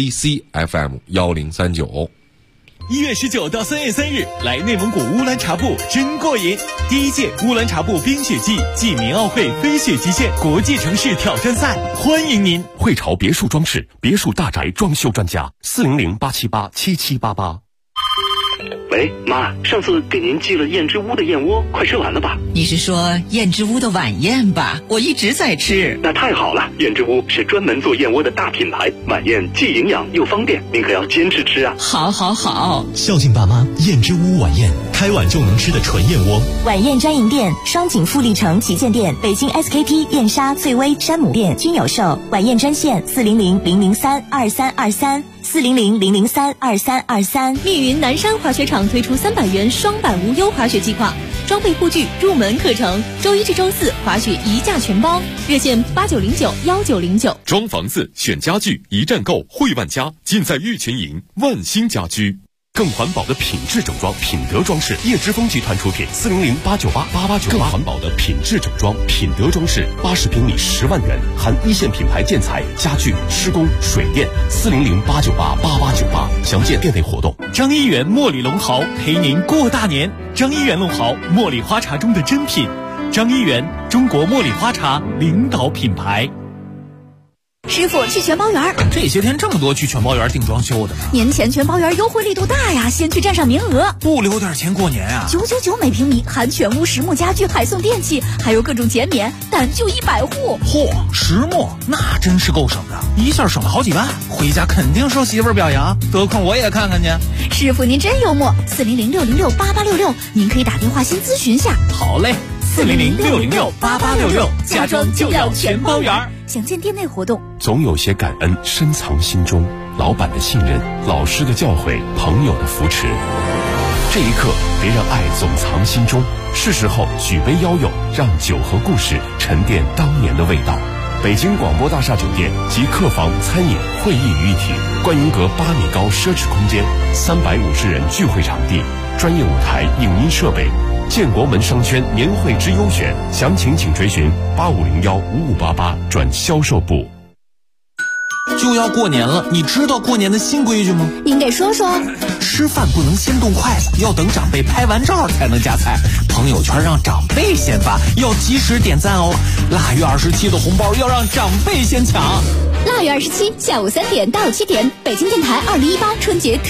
ACFM1039。 1月19到3月3日，来内蒙古乌兰察布真过瘾！第1届乌兰察布冰雪季暨棉奥会飞雪极限国际城市挑战赛，欢迎您！ 汇潮别墅装饰，别墅大宅装修专家，400-878-7788。 喂，妈，上次给您寄了燕之屋的燕窝，快吃完了吧？ 你是说燕之屋的晚宴吧？我一直在吃。 那太好了，燕之屋是专门做燕窝的大品牌，晚宴既营养又方便，您可要坚持吃啊！ 好， 孝敬爸妈，燕之屋晚宴，开碗就能吃的纯燕窝。 晚宴专营店：双井富力城旗舰店、北京 SKP、燕莎、翠微、山姆店均有售。晚宴专线400-003-2323，400-003-2323。 密云南山滑雪场推出300元双板无忧滑雪计划，装备护具入门课程，周1至周4滑雪一价全包，热线89091909。 装房子选家具一站购，汇万家尽在玉泉营万兴家居。更环保的品质整装，品德装饰，叶之峰集团出品，400-898-8898。更环保的品质整装，品德装饰，80平米10万元，含一线品牌建材、家具、施工、水电，400-898-8898。详见店内活动。 张一元茉莉龙豪陪您过大年。张一元龙豪，茉莉花茶中的珍品。张一元，中国茉莉花茶领导品牌。 师傅，去全包园。 这些天这么多去全包园订装修的呢？ 年前全包园优惠力度大呀，先去占上名额。 不留点钱过年啊 ？999每平米，含全屋实木家具，还送电器，还有各种减免，但就100户。 嚯，实木那真是够省的，一下省了好几万，回家肯定受媳妇儿表扬。得空我也看看去。 师傅您真幽默，400-606-8866，您可以打电话先咨询下。 好嘞，400-606-8866，家装就要全包园。 详见店内活动。 总有些感恩深藏心中，老板的信任，老师的教诲，朋友的扶持。这一刻，别让爱总藏心中，是时候举杯邀友，让酒和故事沉淀当年的味道。北京广播大厦酒店集客房、餐饮、会议于一体，观音阁8米高奢侈空间，350人聚会场地，专业舞台、影音设备。建国门商圈年会之优选，详情请追询8501-5588转销售部。 就要过年了，你知道过年的新规矩吗？ 您给说说。 吃饭不能先动筷子，要等长辈拍完照才能夹菜。朋友圈让长辈先发，要及时点赞哦。腊月27的红包要让长辈先抢。 腊月27下午3点到7点，北京电台2018春节特